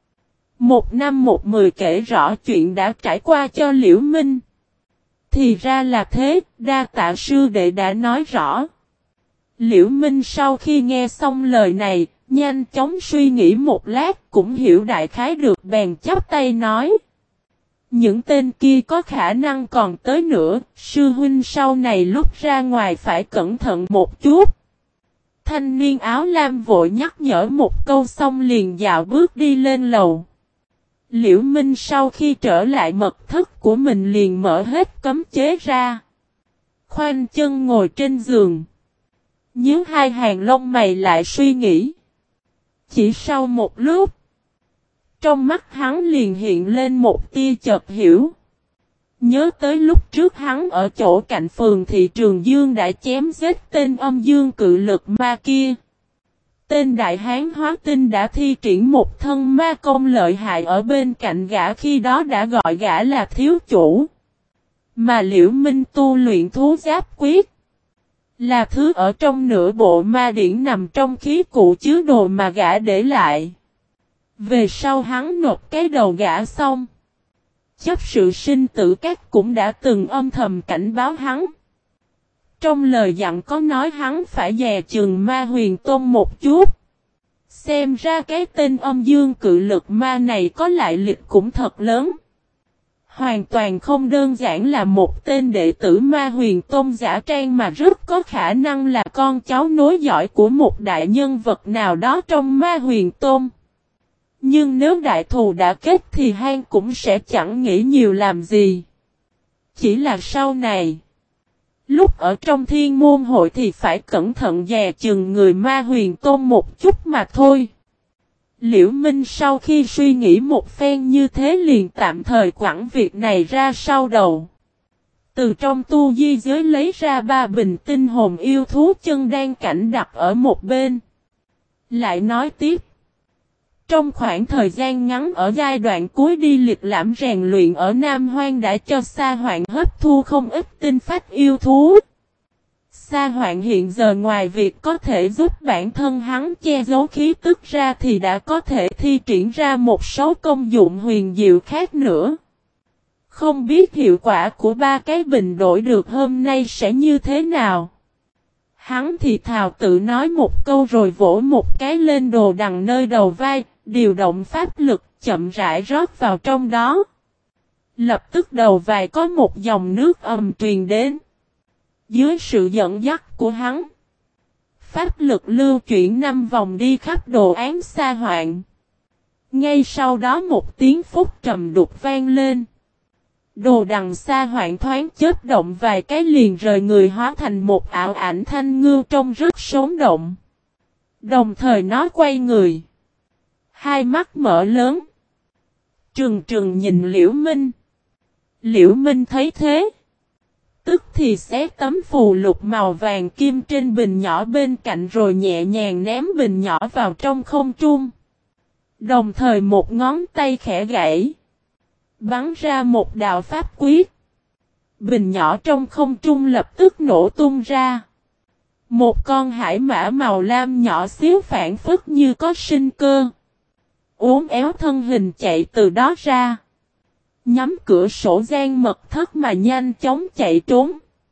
Một năm một mười kể rõ chuyện đã trải qua cho Liễu Minh. Thì ra là thế, đa tạ sư đệ đã nói rõ. Liễu Minh sau khi nghe xong lời này, nhanh chóng suy nghĩ một lát cũng hiểu đại khái được bèn chắp tay nói. Những tên kia có khả năng còn tới nữa, sư huynh sau này lúc ra ngoài phải cẩn thận một chút. Thanh niên áo lam vội nhắc nhở một câu xong liền dạo bước đi lên lầu. Liễu Minh sau khi trở lại mật thất của mình liền mở hết cấm chế ra. Khoanh chân ngồi trên giường. Nhíu hai hàng lông mày lại suy nghĩ. Chỉ sau một lúc, trong mắt hắn liền hiện lên một tia chợt hiểu. Nhớ tới lúc trước hắn ở chỗ cạnh phường thị Trường Dương đã chém giết tên âm dương cự lực ma kia. Tên đại hán hóa tinh đã thi triển một thân ma công lợi hại ở bên cạnh gã khi đó đã gọi gã là thiếu chủ. Mà Liễu Minh tu luyện thú giáp quyết là thứ ở trong nửa bộ ma điển nằm trong khí cụ chứa đồ mà gã để lại. Về sau hắn nộp cái đầu gã xong. Chấp sự sinh tử các cũng đã từng âm thầm cảnh báo hắn. Trong lời dặn có nói hắn phải dè chừng ma huyền tôn một chút. Xem ra cái tên âm dương cự lực ma này có lại lịch cũng thật lớn. Hoàn toàn không đơn giản là một tên đệ tử ma huyền tôn giả trang mà rất có khả năng là con cháu nối dõi của một đại nhân vật nào đó trong ma huyền tôn. Nhưng nếu đại thù đã kết thì Han cũng sẽ chẳng nghĩ nhiều làm gì. Chỉ là sau này, lúc ở trong thiên môn hội thì phải cẩn thận dè chừng người ma huyền tôn một chút mà thôi. Liễu Minh sau khi suy nghĩ một phen như thế liền tạm thời quẳng việc này ra sau đầu. Từ trong tu di giới lấy ra 3 bình tinh hồn yêu thú chân đan cảnh đặt ở một bên. Lại nói tiếp. Trong khoảng thời gian ngắn ở giai đoạn cuối đi liệt lãm rèn luyện ở Nam Hoang đã cho Sa Hoạn hấp thu không ít tinh phách yêu thú. Sa Hoạn hiện giờ ngoài việc có thể giúp bản thân hắn che giấu khí tức ra thì đã có thể thi triển ra một số công dụng huyền diệu khác nữa. Không biết hiệu quả của 3 cái bình đổi được hôm nay sẽ như thế nào. Hắn thì thào tự nói một câu rồi vỗ một cái lên đồ đằng nơi đầu vai, điều động pháp lực chậm rãi rót vào trong đó. Lập tức đầu vai có một dòng nước ầm truyền đến. Dưới sự dẫn dắt của hắn, pháp lực lưu chuyển 5 vòng đi khắp đồ án Sa Hoạn. Ngay sau đó một tiếng phúc trầm đục vang lên. Đồ đằng Sa Hoạn thoáng chớp động vài cái liền rời người hóa thành một ảo ảnh thanh ngưu trông rất sống động. Đồng thời nó quay người. Hai mắt mở lớn. Trừng trừng nhìn Liễu Minh. Liễu Minh thấy thế. Tức thì xé tấm phù lục màu vàng kim trên bình nhỏ bên cạnh rồi nhẹ nhàng ném bình nhỏ vào trong không trung. Đồng thời một ngón tay khẽ gãy. Bắn ra một đạo pháp quyết. Bình nhỏ trong không trung lập tức nổ tung ra. Một con hải mã màu lam nhỏ xíu phản phất như có sinh cơ. Uốn éo thân hình chạy từ đó ra. Nhắm cửa sổ gian mật thất mà nhanh chóng chạy trốn.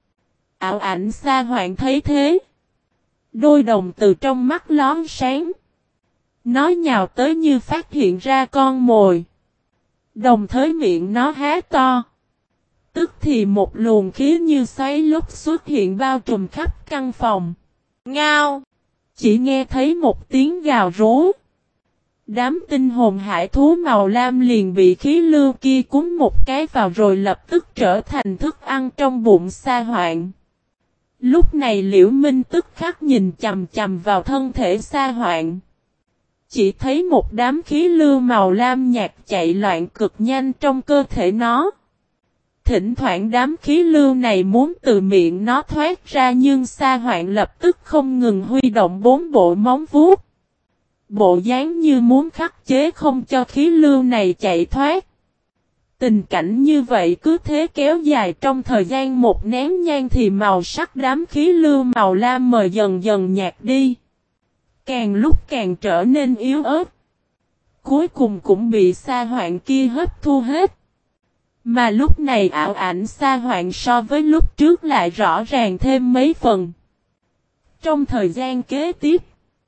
Ảo ảnh Sa Hoạn thấy thế. Đôi đồng từ trong mắt lón sáng. Nó nhào tới như phát hiện ra con mồi. Đồng thời miệng nó há to. Tức thì một luồng khí như xoáy lúc xuất hiện bao trùm khắp căn phòng. Ngao! Chỉ nghe thấy một tiếng gào rú. Đám tinh hồn hải thú màu lam liền bị khí lưu kia cuốn một cái vào rồi lập tức trở thành thức ăn trong bụng Sa Hoạn. Lúc này Liễu Minh tức khắc nhìn chằm chằm vào thân thể Sa Hoạn. Chỉ thấy một đám khí lưu màu lam nhạt chạy loạn cực nhanh trong cơ thể nó. Thỉnh thoảng đám khí lưu này muốn từ miệng nó thoát ra nhưng Sa Hoạn lập tức không ngừng huy động 4 bộ móng vuốt. Bộ dáng như muốn khắc chế không cho khí lưu này chạy thoát. Tình cảnh như vậy cứ thế kéo dài trong thời gian một nén nhang thì màu sắc đám khí lưu màu lam mờ dần dần nhạt đi. Càng lúc càng trở nên yếu ớt. Cuối cùng cũng bị Sa Hoạn kia hấp thu hết. Mà lúc này ảo ảnh Sa Hoạn so với lúc trước lại rõ ràng thêm mấy phần. Trong thời gian kế tiếp,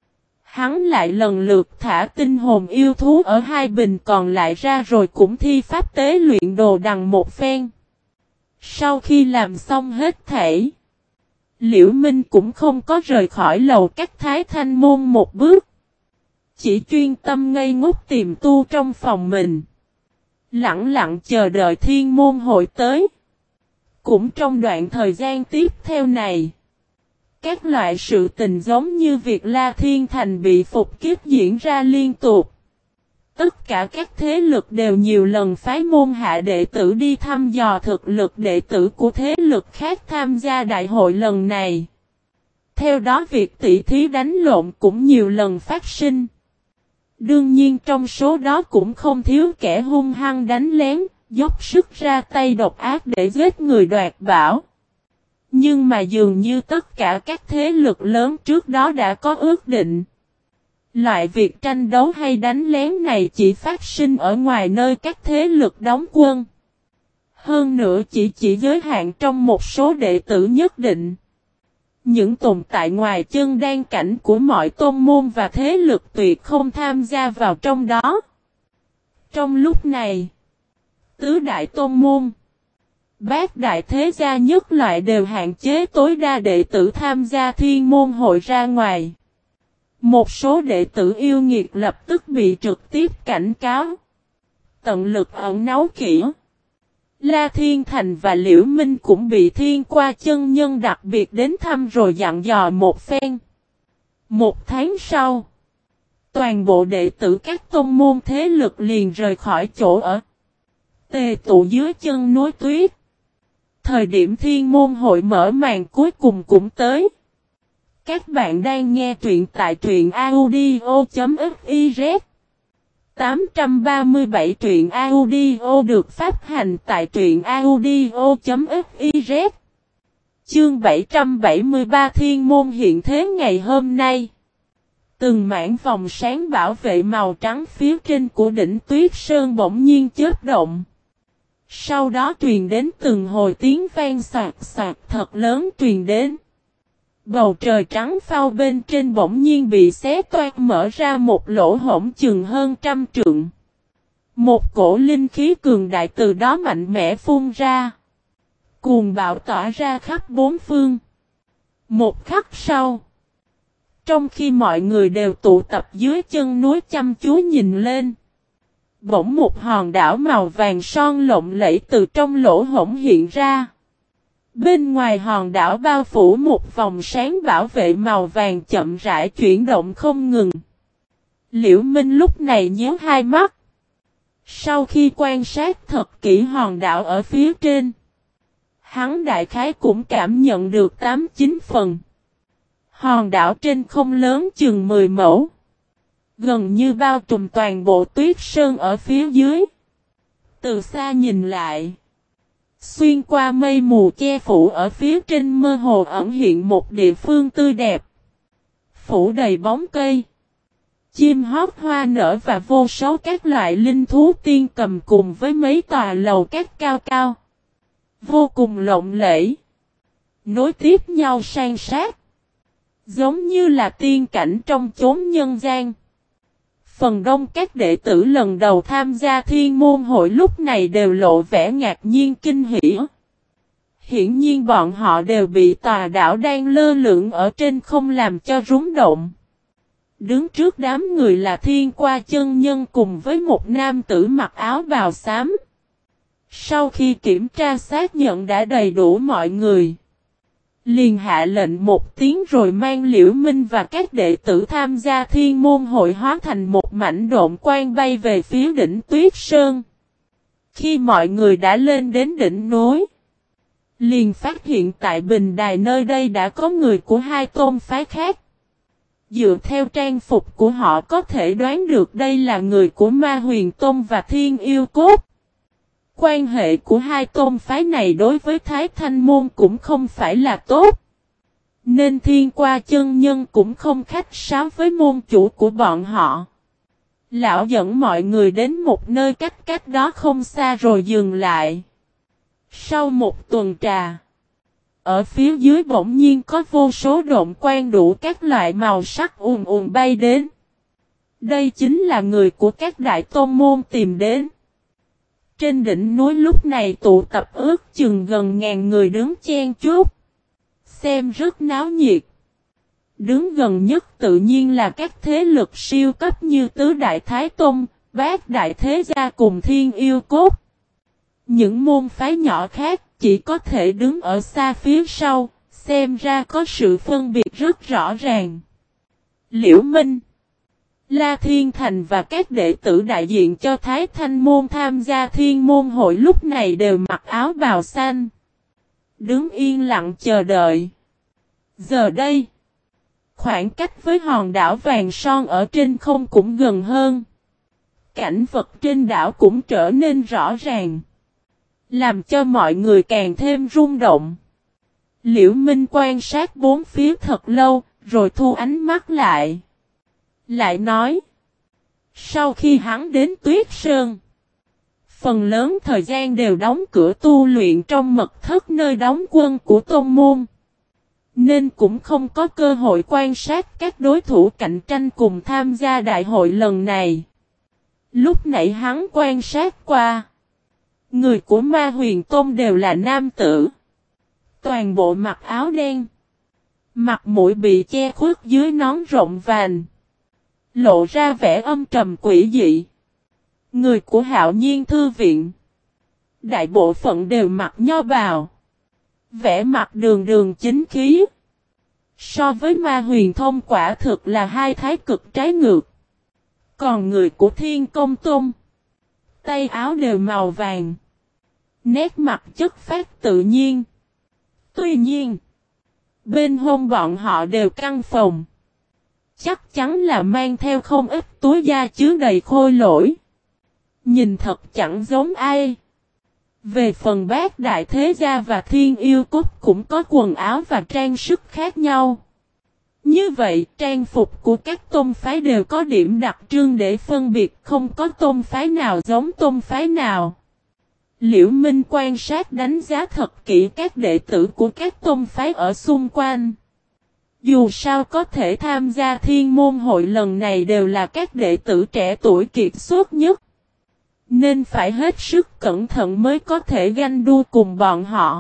Hắn lại lần lượt thả tinh hồn yêu thú ở hai bình còn lại ra rồi cũng thi pháp tế luyện đồ đằng một phen. Sau khi làm xong hết thảy, Liễu Minh cũng không có rời khỏi lầu các Thái Thanh môn một bước. Chỉ chuyên tâm ngây ngốc tìm tu trong phòng mình. Lặng lặng chờ đợi thiên môn hội tới. Cũng trong đoạn thời gian tiếp theo này, các loại sự tình giống như việc La Thiên Thành bị phục kiếp diễn ra liên tục. Tất cả các thế lực đều nhiều lần phái môn hạ đệ tử đi thăm dò thực lực đệ tử của thế lực khác tham gia đại hội lần này. Theo đó việc tỷ thí đánh lộn cũng nhiều lần phát sinh. Đương nhiên trong số đó cũng không thiếu kẻ hung hăng đánh lén, dốc sức ra tay độc ác để giết người đoạt bảo. Nhưng mà dường như tất cả các thế lực lớn trước đó đã có ước định. Loại việc tranh đấu hay đánh lén này chỉ phát sinh ở ngoài nơi các thế lực đóng quân. Hơn nữa chỉ giới hạn trong một số đệ tử nhất định. Những tồn tại ngoài chân đan cảnh của mọi tôn môn và thế lực tuyệt không tham gia vào trong đó. Trong lúc này, tứ đại tôn môn, bát đại thế gia nhất loại đều hạn chế tối đa đệ tử tham gia thiên môn hội ra ngoài. Một số đệ tử yêu nghiệt lập tức bị trực tiếp cảnh cáo. Tận lực ẩn náu kỹ. La Thiên Thành và Liễu Minh cũng bị Thiên Qua chân nhân đặc biệt đến thăm rồi dặn dò một phen. Một tháng sau, toàn bộ đệ tử các tôn môn thế lực liền rời khỏi chỗ ở. Tề tụ dưới chân núi tuyết. Thời điểm thiên môn hội mở màn cuối cùng cũng tới. Các bạn đang nghe truyện tại truyện audio.fiz 837 truyện audio được phát hành tại truyện audio.fiz Chương 773 Thiên môn hiện thế ngày hôm nay. Từng mảng vòng sáng bảo vệ màu trắng phía trên của đỉnh Tuyết Sơn bỗng nhiên chớp động. Sau đó truyền đến từng hồi tiếng vang soạt soạt thật lớn truyền đến. Bầu trời trắng phao bên trên bỗng nhiên bị xé toạc mở ra một lỗ hổng chừng hơn 100 trượng. Một cổ linh khí cường đại từ đó mạnh mẽ phun ra. Cuồng bạo tỏa ra khắp bốn phương. Một khắc sau, trong khi mọi người đều tụ tập dưới chân núi chăm chú nhìn lên, bỗng một hòn đảo màu vàng son lộng lẫy từ trong lỗ hổng hiện ra. Bên ngoài hòn đảo bao phủ một vòng sáng bảo vệ màu vàng chậm rãi chuyển động không ngừng. Liễu Minh lúc này nhíu hai mắt. Sau khi quan sát thật kỹ hòn đảo ở phía trên, hắn đại khái cũng cảm nhận được 8-9 phần. Hòn đảo trên không lớn chừng 10 mẫu. Gần như bao trùm toàn bộ tuyết sơn ở phía dưới. Từ xa nhìn lại, xuyên qua mây mù che phủ ở phía trên mơ hồ ẩn hiện một địa phương tươi đẹp. Phủ đầy bóng cây, chim hót hoa nở và vô số các loại linh thú tiên cầm cùng với mấy tòa lầu các cao cao. Vô cùng lộng lẫy, nối tiếp nhau san sát, giống như là tiên cảnh trong chốn nhân gian. Phần đông các đệ tử lần đầu tham gia thiên môn hội lúc này đều lộ vẻ ngạc nhiên kinh hỉ. Hiển nhiên bọn họ đều bị tòa đảo đang lơ lửng ở trên không làm cho rúng động. Đứng trước đám người là Thiên Qua chân nhân cùng với một nam tử mặc áo bào xám. Sau khi kiểm tra xác nhận đã đầy đủ mọi người, liền hạ lệnh một tiếng rồi mang Liễu Minh và các đệ tử tham gia thiên môn hội hóa thành một mảnh độn quang bay về phía đỉnh Tuyết Sơn. Khi mọi người đã lên đến đỉnh núi, liền phát hiện tại bình đài nơi đây đã có người của hai tôn phái khác. Dựa theo trang phục của họ có thể đoán được đây là người của Ma Huyền Tôn và Thiên Yêu Cốt. Quan hệ của hai tôn phái này đối với Thái Thanh Môn cũng không phải là tốt. Nên Thiên Qua chân nhân cũng không khách sáo với môn chủ của bọn họ. Lão dẫn mọi người đến một nơi cách đó không xa rồi dừng lại. Sau một tuần trà, ở phía dưới bỗng nhiên có vô số độn quang đủ các loại màu sắc ùn ùn bay đến. Đây chính là người của các đại tôn môn tìm đến. Trên đỉnh núi lúc này tụ tập ước chừng gần ngàn người đứng chen chúc. Xem rất náo nhiệt. Đứng gần nhất tự nhiên là các thế lực siêu cấp như Tứ Đại Thái Tôn, Bát Đại Thế Gia cùng Thiên Yêu Cốt. Những môn phái nhỏ khác chỉ có thể đứng ở xa phía sau, xem ra có sự phân biệt rất rõ ràng. Liễu Minh, La Thiên Thành và các đệ tử đại diện cho Thái Thanh Môn tham gia Thiên Môn hội lúc này đều mặc áo bào xanh. Đứng yên lặng chờ đợi. Giờ đây, khoảng cách với hòn đảo Vàng Son ở trên không cũng gần hơn. Cảnh vật trên đảo cũng trở nên rõ ràng, làm cho mọi người càng thêm rung động. Liễu Minh quan sát bốn phía thật lâu, rồi thu ánh mắt lại. Lại nói, sau khi hắn đến Tuyết Sơn, phần lớn thời gian đều đóng cửa tu luyện trong mật thất nơi đóng quân của tôn môn, nên cũng không có cơ hội quan sát các đối thủ cạnh tranh cùng tham gia đại hội lần này. Lúc nãy hắn quan sát qua, người của Ma Huyền Tôn đều là nam tử, toàn bộ mặc áo đen, mặt mũi bị che khuất dưới nón rộng vành, lộ ra vẻ âm trầm quỷ dị. Người của Hạo Nhiên Thư Viện, đại bộ phận đều mặc nho bào, vẻ mặt đường đường chính khí. So với Ma Huyền Thông quả thực là hai thái cực trái ngược. Còn người của Thiên Công Tôn, tay áo đều màu vàng, nét mặt chất phát tự nhiên. Tuy nhiên, bên hông bọn họ đều căng phồng, chắc chắn là mang theo không ít túi da chứa đầy khôi lỗi. Nhìn thật chẳng giống ai. Về phần Bát Đại Thế Gia và Thiên Yêu Cốt cũng có quần áo và trang sức khác nhau. Như vậy, trang phục của các tôn phái đều có điểm đặc trưng để phân biệt, không có tôn phái nào giống tôn phái nào. Liễu Minh quan sát đánh giá thật kỹ các đệ tử của các tôn phái ở xung quanh. Dù sao có thể tham gia Thiên Môn hội lần này đều là các đệ tử trẻ tuổi kiệt xuất nhất, nên phải hết sức cẩn thận mới có thể ganh đua cùng bọn họ.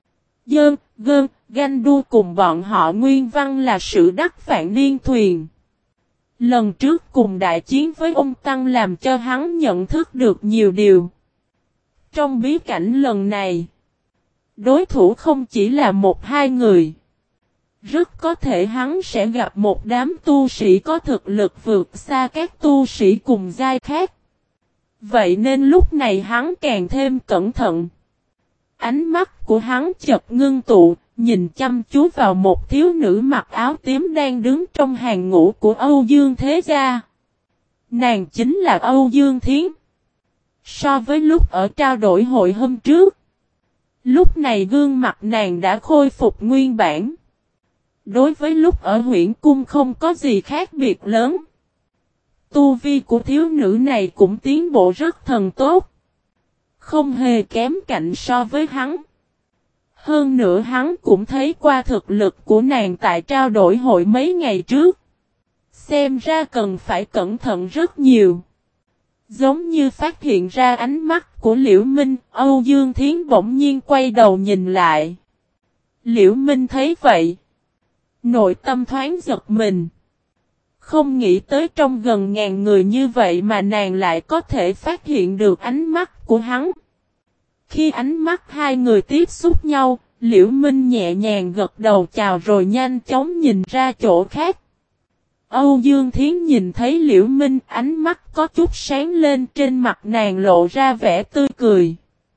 Ganh đua cùng bọn họ nguyên văn là sự đắc Phạn Niên Thuyền. Lần trước cùng đại chiến với ông Tăng làm cho hắn nhận thức được nhiều điều. Trong bí cảnh lần này, đối thủ không chỉ là một hai người. Rất có thể hắn sẽ gặp một đám tu sĩ có thực lực vượt xa các tu sĩ cùng giai khác. Vậy nên lúc này hắn càng thêm cẩn thận. Ánh mắt của hắn chợt ngưng tụ, nhìn chăm chú vào một thiếu nữ mặc áo tím đang đứng trong hàng ngũ của Âu Dương Thế Gia. Nàng chính là Âu Dương Thiến. So với lúc ở trao đổi hội hôm trước, lúc này gương mặt nàng đã khôi phục nguyên bản. Đối với lúc ở Huyễn Cung không có gì khác biệt lớn. Tu vi của thiếu nữ này cũng tiến bộ rất thần tốt, không hề kém cạnh so với hắn. Hơn nữa hắn cũng thấy qua thực lực của nàng tại trao đổi hội mấy ngày trước. Xem ra cần phải cẩn thận rất nhiều. Giống như phát hiện ra ánh mắt của Liễu Minh, Âu Dương Thiến bỗng nhiên quay đầu nhìn lại. Liễu Minh thấy vậy, nội tâm thoáng giật mình. Không nghĩ tới trong gần ngàn người như vậy mà nàng lại có thể phát hiện được ánh mắt của hắn. Khi ánh mắt hai người tiếp xúc nhau, Liễu Minh nhẹ nhàng gật đầu chào rồi nhanh chóng nhìn ra chỗ khác. Âu Dương Thiến nhìn thấy Liễu Minh, ánh mắt có chút sáng lên, trên mặt nàng lộ ra vẻ tươi cười.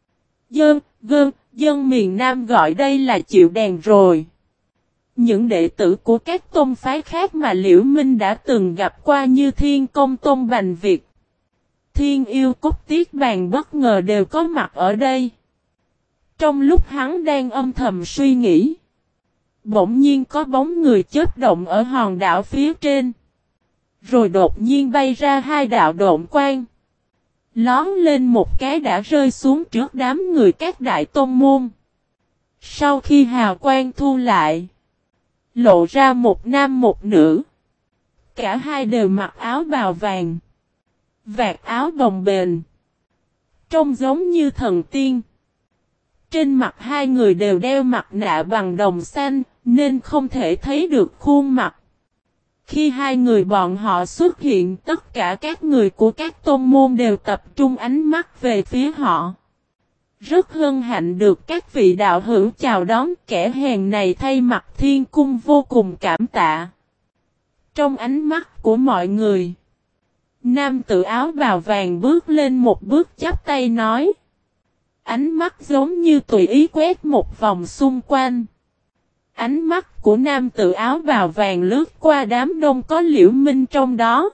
Dân miền Nam gọi đây là chịu đèn rồi. Những đệ tử của các tôn phái khác mà Liễu Minh đã từng gặp qua như Thiên Công Tôn Bành Việt, Thiên Yêu Cốt Tiết Bàn bất ngờ đều có mặt ở đây. Trong lúc hắn đang âm thầm suy nghĩ, bỗng nhiên có bóng người chớp động ở hòn đảo phía trên. Rồi đột nhiên bay ra hai đạo độn quang. Lón lên một cái đã rơi xuống trước đám người các đại tôn môn. Sau khi hào quang thu lại, lộ ra một nam một nữ. Cả hai đều mặc áo bào vàng, vạt áo bồng bềnh, trông giống như thần tiên. Trên mặt hai người đều đeo mặt nạ bằng đồng xanh, nên không thể thấy được khuôn mặt. Khi hai người bọn họ xuất hiện, tất cả các người của các tôn môn đều tập trung ánh mắt về phía họ. Rất hân hạnh được các vị đạo hữu chào đón, kẻ hèn này thay mặt Thiên Cung vô cùng cảm tạ. Trong ánh mắt của mọi người, nam tử áo bào vàng bước lên một bước chắp tay nói. Ánh mắt giống như tùy ý quét một vòng xung quanh. Ánh mắt của nam tử áo bào vàng lướt qua đám đông có Liễu Minh trong đó.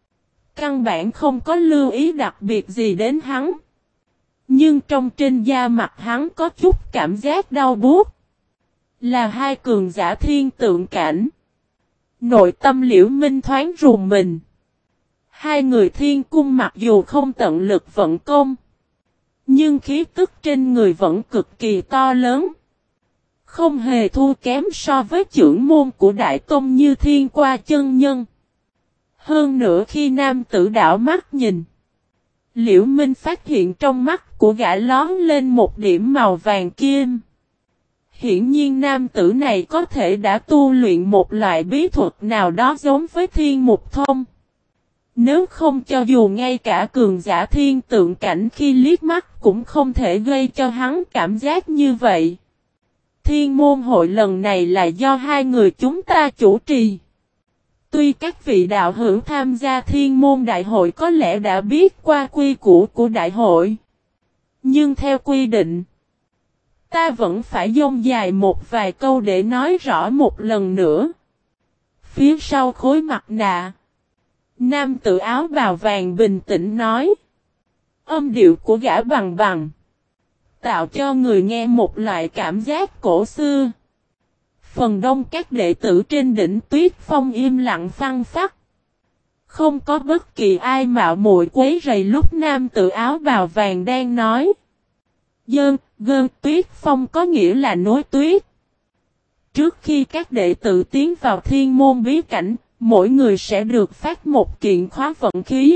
Căn bản không có lưu ý đặc biệt gì đến hắn. Nhưng trong trên da mặt hắn có chút cảm giác đau buốt. Là hai cường giả thiên tượng cảnh. Nội tâm Liễu Minh thoáng rùng mình. Hai người thiên cung mặc dù không tận lực vận công, nhưng khí tức trên người vẫn cực kỳ to lớn. Không hề thua kém so với trưởng môn của Đại Tôn như Thiên Qua chân nhân. Hơn nữa khi nam tử đảo mắt nhìn, Liễu Minh phát hiện trong mắt của gã lón lên một điểm màu vàng kim. Hiển nhiên nam tử này có thể đã tu luyện một loại bí thuật nào đó giống với Thiên Mục Thông. Nếu không cho dù ngay cả cường giả thiên tượng cảnh khi liếc mắt cũng không thể gây cho hắn cảm giác như vậy. Thiên môn hội lần này là do hai người chúng ta chủ trì. Tuy các vị đạo hữu tham gia thiên môn đại hội có lẽ đã biết qua quy củ của đại hội, nhưng theo quy định, ta vẫn phải dông dài một vài câu để nói rõ một lần nữa. Phía sau khối mặt nạ, nam tử áo bào vàng bình tĩnh nói. Âm điệu của gã bằng bằng, tạo cho người nghe một loại cảm giác cổ xưa. Phần đông các đệ tử trên đỉnh Tuyết Phong im lặng phăng phắc. Không có bất kỳ ai mạo muội quấy rầy lúc nam tử áo bào vàng đang nói. Gơn Tuyết Phong có nghĩa là núi tuyết. Trước khi các đệ tử tiến vào thiên môn bí cảnh, mỗi người sẽ được phát một kiện khóa vận khí.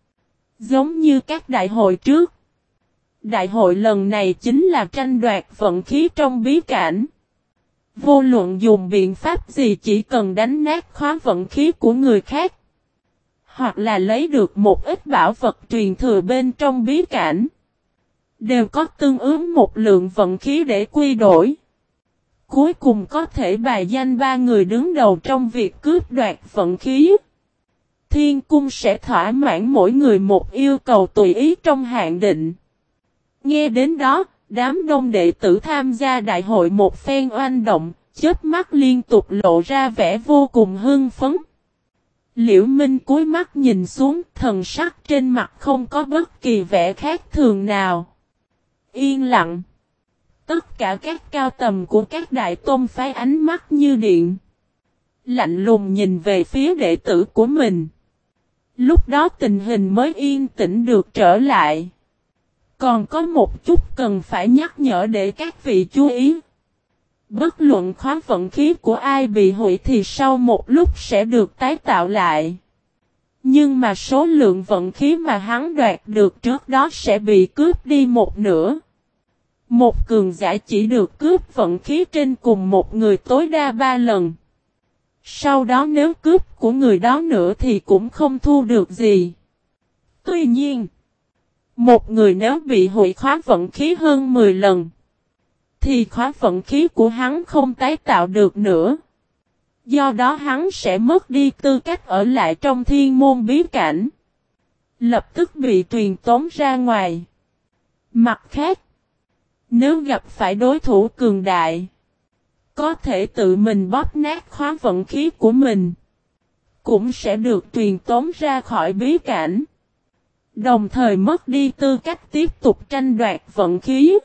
Giống như các đại hội trước. Đại hội lần này chính là tranh đoạt vận khí trong bí cảnh. Vô luận dùng biện pháp gì chỉ cần đánh nát khóa vận khí của người khác, hoặc là lấy được một ít bảo vật truyền thừa bên trong bí cảnh, đều có tương ứng một lượng vận khí để quy đổi. Cuối cùng có thể bài danh ba người đứng đầu trong việc cướp đoạt vận khí. Thiên cung sẽ thỏa mãn mỗi người một yêu cầu tùy ý trong hạn định. Nghe đến đó, đám đông đệ tử tham gia đại hội một phen oanh động, chớp mắt liên tục lộ ra vẻ vô cùng hưng phấn. Liễu Minh cúi mắt nhìn xuống, thần sắc trên mặt không có bất kỳ vẻ khác thường nào. Yên lặng. Tất cả các cao tầm của các đại tôn phái ánh mắt như điện. Lạnh lùng nhìn về phía đệ tử của mình. Lúc đó tình hình mới yên tĩnh được trở lại. Còn có một chút cần phải nhắc nhở để các vị chú ý. Bất luận khóa vận khí của ai bị hủy thì sau một lúc sẽ được tái tạo lại. Nhưng mà số lượng vận khí mà hắn đoạt được trước đó sẽ bị cướp đi một nửa. Một cường giả chỉ được cướp vận khí trên cùng một người tối đa 3 lần. Sau đó nếu cướp của người đó nữa thì cũng không thu được gì. Tuy nhiên, một người nếu bị hủy khóa vận khí hơn 10 lần, thì khóa vận khí của hắn không tái tạo được nữa. Do đó hắn sẽ mất đi tư cách ở lại trong thiên môn bí cảnh. Lập tức bị truyền tống ra ngoài. Mặt khác, nếu gặp phải đối thủ cường đại, có thể tự mình bóp nát khóa vận khí của mình, cũng sẽ được truyền tống ra khỏi bí cảnh. Đồng thời mất đi tư cách tiếp tục tranh đoạt vận khí.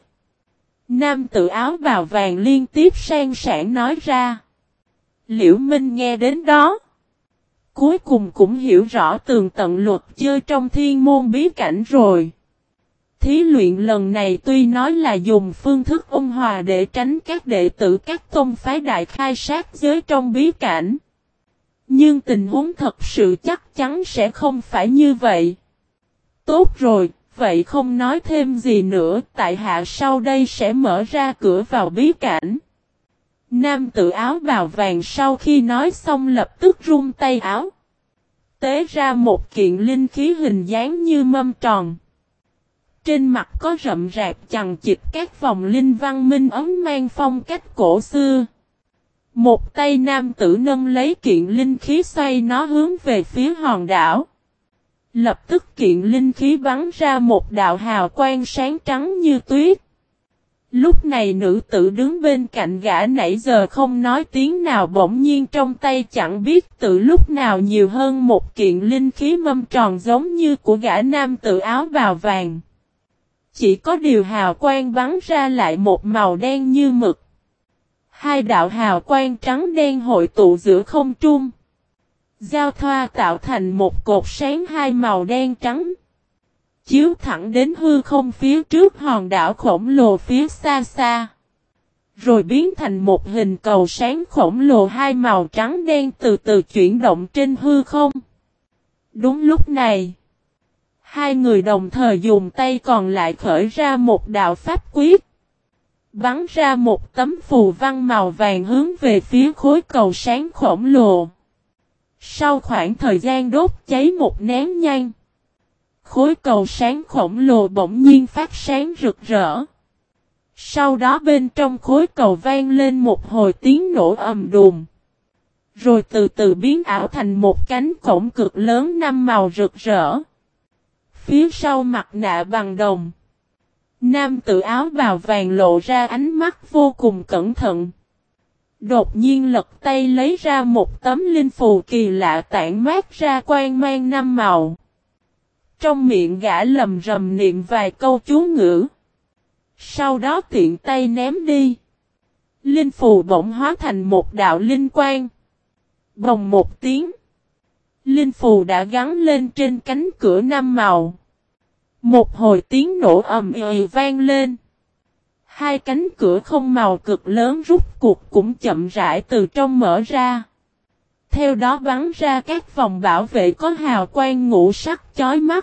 Nam tử áo bào vàng liên tiếp sang sảng nói ra. Liễu Minh nghe đến đó, cuối cùng cũng hiểu rõ tường tận luật chơi trong thiên môn bí cảnh rồi. Thí luyện lần này tuy nói là dùng phương thức ôn hòa để tránh các đệ tử các tôn phái đại khai sát giới trong bí cảnh. Nhưng tình huống thật sự chắc chắn sẽ không phải như vậy. Tốt rồi, vậy không nói thêm gì nữa, tại hạ sau đây sẽ mở ra cửa vào bí cảnh. Nam tử áo bào vàng sau khi nói xong lập tức rung tay áo. Tế ra một kiện linh khí hình dáng như mâm tròn. Trên mặt có rậm rạp chằng chịt các vòng linh văn minh ấn mang phong cách cổ xưa. Một tay nam tử nâng lấy kiện linh khí xoay nó hướng về phía hòn đảo. Lập tức kiện linh khí bắn ra một đạo hào quang sáng trắng như tuyết. Lúc này nữ tử đứng bên cạnh gã nãy giờ không nói tiếng nào bỗng nhiên trong tay chẳng biết từ lúc nào nhiều hơn một kiện linh khí mâm tròn giống như của gã nam tử áo bào vàng. Chỉ có điều hào quang bắn ra lại một màu đen như mực. Hai đạo hào quang trắng đen hội tụ giữa không trung. Giao thoa tạo thành một cột sáng hai màu đen trắng. Chiếu thẳng đến hư không phía trước hòn đảo khổng lồ phía xa xa. Rồi biến thành một hình cầu sáng khổng lồ hai màu trắng đen từ từ chuyển động trên hư không. Đúng lúc này, hai người đồng thời dùng tay còn lại khởi ra một đạo pháp quyết. Bắn ra một tấm phù văn màu vàng hướng về phía khối cầu sáng khổng lồ. Sau khoảng thời gian đốt cháy một nén nhang, khối cầu sáng khổng lồ bỗng nhiên phát sáng rực rỡ. Sau đó bên trong khối cầu vang lên một hồi tiếng nổ ầm đùng. Rồi từ từ biến ảo thành một cánh cổng cực lớn năm màu rực rỡ. Phía sau mặt nạ bằng đồng, nam tử áo bào vàng lộ ra ánh mắt vô cùng cẩn thận. Đột nhiên lật tay lấy ra một tấm linh phù kỳ lạ tản mát ra quang mang năm màu. Trong miệng gã lầm rầm niệm vài câu chú ngữ. Sau đó tiện tay ném đi. Linh phù bỗng hóa thành một đạo linh quang. Bồng một tiếng. Linh phù đã gắn lên trên cánh cửa năm màu. Một hồi tiếng nổ ầm ĩ vang lên. Hai cánh cửa không màu cực lớn rút cuộc cũng chậm rãi từ trong mở ra. Theo đó bắn ra các vòng bảo vệ có hào quang ngũ sắc chói mắt.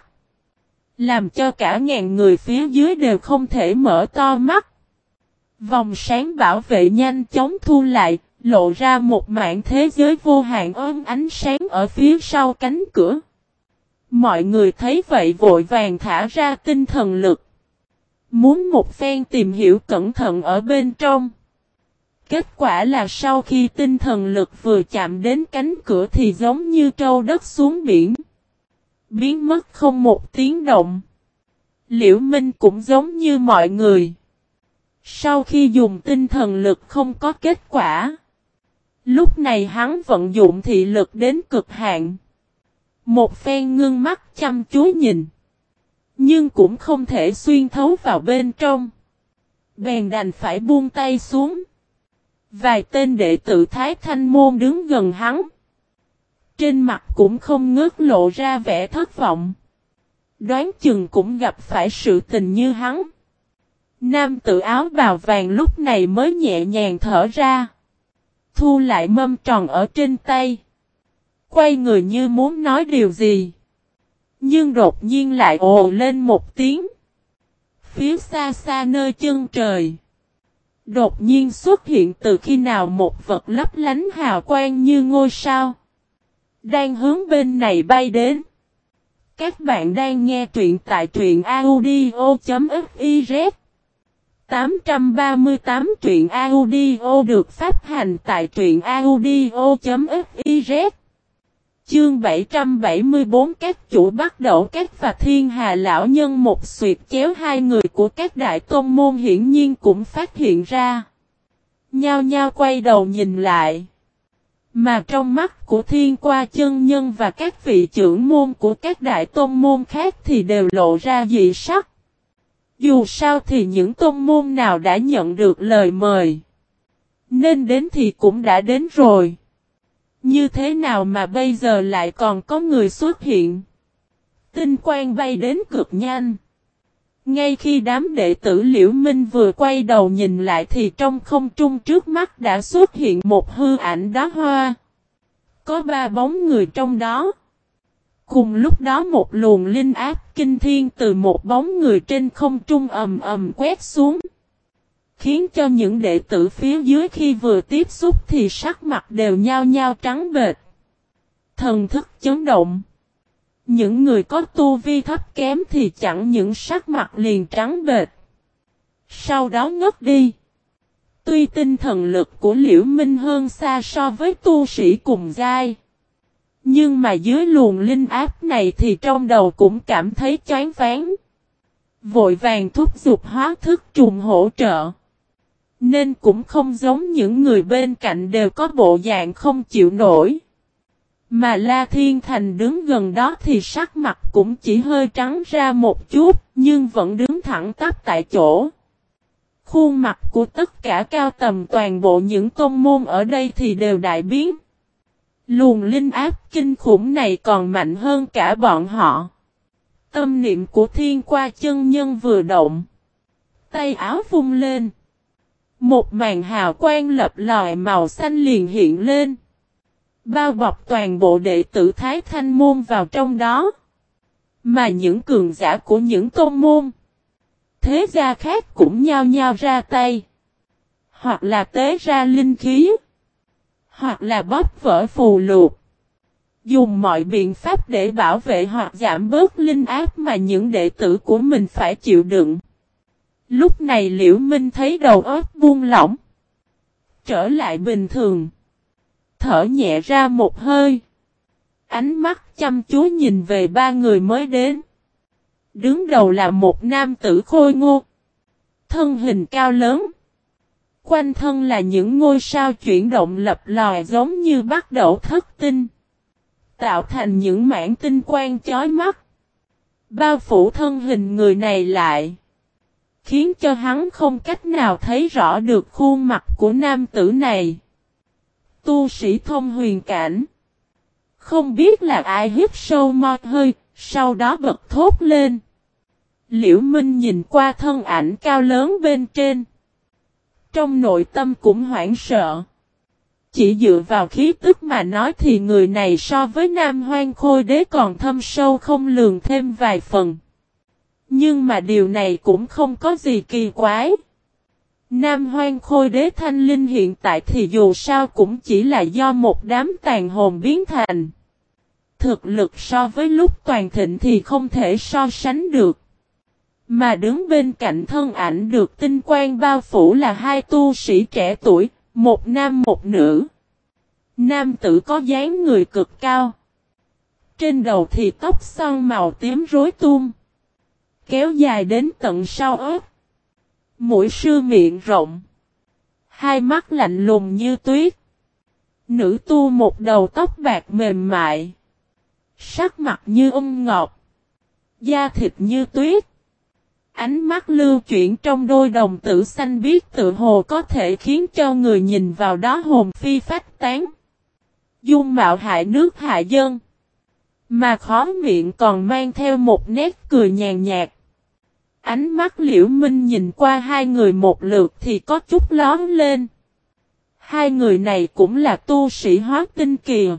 Làm cho cả ngàn người phía dưới đều không thể mở to mắt. Vòng sáng bảo vệ nhanh chóng thu lại, lộ ra một mảng thế giới vô hạn ôm ánh sáng ở phía sau cánh cửa. Mọi người thấy vậy vội vàng thả ra tinh thần lực. Muốn một phen tìm hiểu cẩn thận ở bên trong. Kết quả là sau khi tinh thần lực vừa chạm đến cánh cửa thì giống như trâu đất xuống biển. Biến mất không một tiếng động. Liễu Minh cũng giống như mọi người. Sau khi dùng tinh thần lực không có kết quả. Lúc này hắn vận dụng thị lực đến cực hạn. Một phen ngưng mắt chăm chú nhìn. Nhưng cũng không thể xuyên thấu vào bên trong. Bèn đành phải buông tay xuống. Vài tên đệ tử Thái Thanh Môn đứng gần hắn. Trên mặt cũng không ngớt lộ ra vẻ thất vọng. Đoán chừng cũng gặp phải sự tình như hắn. Nam tử áo bào vàng lúc này mới nhẹ nhàng thở ra. Thu lại mâm tròn ở trên tay. Quay người như muốn nói điều gì. Nhưng đột nhiên lại ồ lên một tiếng. Phía xa xa nơi chân trời. Đột nhiên xuất hiện từ khi nào một vật lấp lánh hào quang như ngôi sao. Đang hướng bên này bay đến. Các bạn đang nghe truyện tại truyện audio.fiz 838 truyện audio được phát hành tại truyện audio.fiz. Chương 774 các chủ bắt đầu các và thiên hà lão nhân một xuyệt chéo hai người của các đại tôn môn hiển nhiên cũng phát hiện ra. Nhao nhao quay đầu nhìn lại. Mà trong mắt của thiên qua chân nhân và các vị trưởng môn của các đại tôn môn khác thì đều lộ ra dị sắc. Dù sao thì những tôn môn nào đã nhận được lời mời. Nên đến thì cũng đã đến rồi. Như thế nào mà bây giờ lại còn có người xuất hiện? Tinh quang bay đến cực nhanh. Ngay khi đám đệ tử Liễu Minh vừa quay đầu nhìn lại thì trong không trung trước mắt đã xuất hiện một hư ảnh đóa hoa. Có 3 bóng người trong đó. Cùng lúc đó một luồng linh áp kinh thiên từ một bóng người trên không trung ầm ầm quét xuống. Khiến cho những đệ tử phía dưới khi vừa tiếp xúc thì sắc mặt đều nhao nhao trắng bệch. Thần thức chấn động. Những người có tu vi thấp kém thì chẳng những sắc mặt liền trắng bệch. Sau đó ngất đi. Tuy tinh thần lực của Liễu Minh hơn xa so với tu sĩ cùng giai. Nhưng mà dưới luồng linh áp này thì trong đầu cũng cảm thấy choáng váng. Vội vàng thúc giục hóa thức trùng hỗ trợ. Nên cũng không giống những người bên cạnh đều có bộ dạng không chịu nổi. Mà La Thiên Thành đứng gần đó thì sắc mặt cũng chỉ hơi trắng ra một chút, nhưng vẫn đứng thẳng tắp tại chỗ. Khuôn mặt của tất cả cao tầm toàn bộ những tôn môn ở đây thì đều đại biến. Luồng linh áp kinh khủng này còn mạnh hơn cả bọn họ. Tâm niệm của Thiên Qua chân nhân vừa động. Tay áo vung lên. Một màn hào quang lập lòi màu xanh liền hiện lên. Bao bọc toàn bộ đệ tử Thái Thanh môn vào trong đó. Mà những cường giả của những tôn môn, thế gia khác cũng nhao nhao ra tay. Hoặc là tế ra linh khí. Hoặc là bóp vỡ phù lục. Dùng mọi biện pháp để bảo vệ hoặc giảm bớt linh áp mà những đệ tử của mình phải chịu đựng. Lúc này Liễu Minh thấy đầu óc buông lỏng. Trở lại bình thường. Thở nhẹ ra một hơi. Ánh mắt chăm chú nhìn về 3 người mới đến. Đứng đầu là một nam tử khôi ngô. Thân hình cao lớn. Quanh thân là những ngôi sao chuyển động lập lòi giống như bắt đầu thất tinh. Tạo thành những mảng tinh quang chói mắt. Bao phủ thân hình người này lại. Khiến cho hắn không cách nào thấy rõ được khuôn mặt của nam tử này. Tu sĩ thông huyền cảnh. Không biết là ai hít sâu một hơi, sau đó bật thốt lên. Liễu Minh nhìn qua thân ảnh cao lớn bên trên. Trong nội tâm cũng hoảng sợ. Chỉ dựa vào khí tức mà nói thì người này so với Nam Hoang Khôi Đế còn thâm sâu không lường thêm vài phần. Nhưng mà điều này cũng không có gì kỳ quái. Nam Hoang Khôi Đế Thanh Linh hiện tại thì dù sao cũng chỉ là do một đám tàn hồn biến thành. Thực lực so với lúc toàn thịnh thì không thể so sánh được. Mà đứng bên cạnh thân ảnh được tinh quang bao phủ là 2 tu sĩ trẻ tuổi, một nam một nữ. Nam tử có dáng người cực cao. Trên đầu thì tóc xoăn màu tím rối tung. Kéo dài đến tận sau ớt. Mũi sư miệng rộng. 2 mắt lạnh lùng như tuyết. Nữ tu một đầu tóc bạc mềm mại. Sắc mặt như ngọc. Da thịt như tuyết. Ánh mắt lưu chuyển trong đôi đồng tử xanh biếc tự hồ có thể khiến cho người nhìn vào đó hồn phi phách tán. Dung mạo hại nước hại dân. Mà khó miệng còn mang theo một nét cười nhàn nhạt. Ánh mắt Liễu Minh nhìn qua 2 người một lượt thì có chút lón lên. 2 người này cũng là tu sĩ hóa tinh kỳ.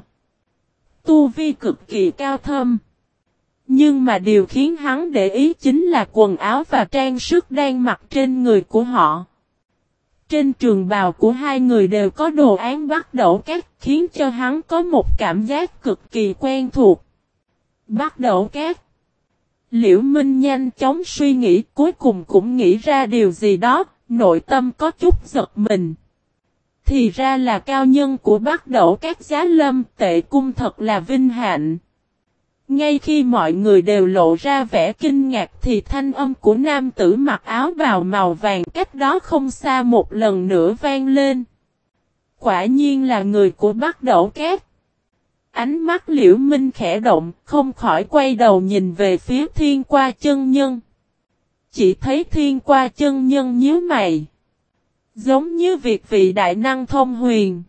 Tu vi cực kỳ cao thâm. Nhưng mà điều khiến hắn để ý chính là quần áo và trang sức đang mặc trên người của họ. Trên trường bào của 2 người đều có đồ án bắt đẩu cát khiến cho hắn có một cảm giác cực kỳ quen thuộc. Bắt đẩu cát. Liễu Minh nhanh chóng suy nghĩ cuối cùng cũng nghĩ ra điều gì đó, nội tâm có chút giật mình. Thì ra là cao nhân của bắt đẩu các giá lâm Tệ Cung thật là vinh hạnh. Ngay khi mọi người đều lộ ra vẻ kinh ngạc thì thanh âm của nam tử mặc áo bào màu vàng cách đó không xa một lần nữa vang lên. Quả nhiên là người của bắt đẩu cát. Ánh mắt Liễu Minh khẽ động, không khỏi quay đầu nhìn về phía Thiên Qua chân nhân. Chỉ thấy Thiên Qua chân nhân nhíu mày. Giống như việc vị đại năng thông huyền.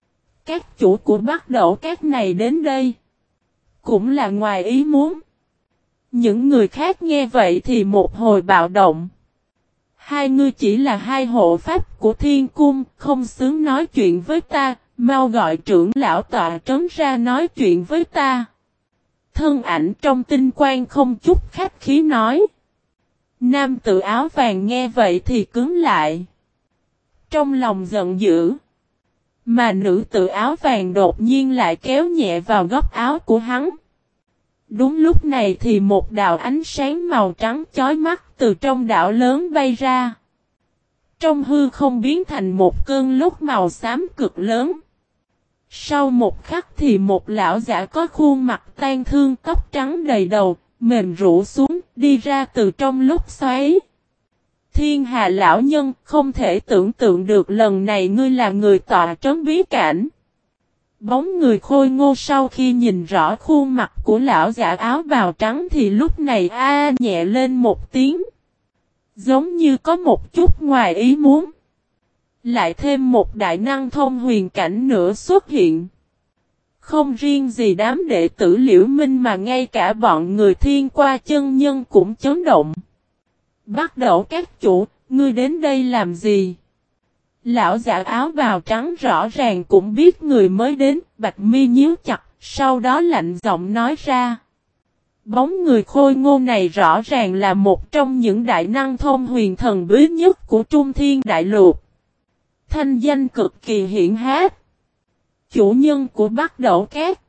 Các chủ của bắt đẩu cát này đến đây. Cũng là ngoài ý muốn. Những người khác nghe vậy thì một hồi bạo động. Hai ngươi chỉ là hai hộ pháp của thiên cung, không xứng nói chuyện với ta, mau gọi trưởng lão tọa trấn ra nói chuyện với ta. Thân ảnh trong tinh quang không chút khách khí nói. Nam tử áo vàng nghe vậy thì cứng lại. Trong lòng giận dữ. Mà nữ tử áo vàng đột nhiên lại kéo nhẹ vào góc áo của hắn. Đúng lúc này thì một đạo ánh sáng màu trắng chói mắt từ trong đảo lớn bay ra. Trong hư không biến thành một cơn lốc màu xám cực lớn. Sau một khắc thì một lão giả có khuôn mặt tang thương, tóc trắng đầy đầu, mềm rũ xuống, đi ra từ trong lốc xoáy. Thiên Hà lão nhân, không thể tưởng tượng được lần này ngươi là người tọa trấn bí cảnh. Bóng người khôi ngô sau khi nhìn rõ khuôn mặt của lão giả áo bào trắng thì lúc này nhẹ lên một tiếng. Giống như có một chút ngoài ý muốn. Lại thêm một đại năng thông huyền cảnh nữa xuất hiện. Không riêng gì đám đệ tử Liễu Minh mà ngay cả bọn người Thiên Qua chân nhân cũng chấn động. Bắt đầu các chủ, ngươi đến đây làm gì? Lão giả áo bào trắng rõ ràng cũng biết người mới đến, bạch mi nhíu chặt, sau đó lạnh giọng nói ra. Bóng người khôi ngô này rõ ràng là một trong những đại năng thông huyền thần bí nhất của Trung Thiên Đại Lục. Thanh danh cực kỳ hiển hách. Chủ nhân của Bắc Đẩu Cát.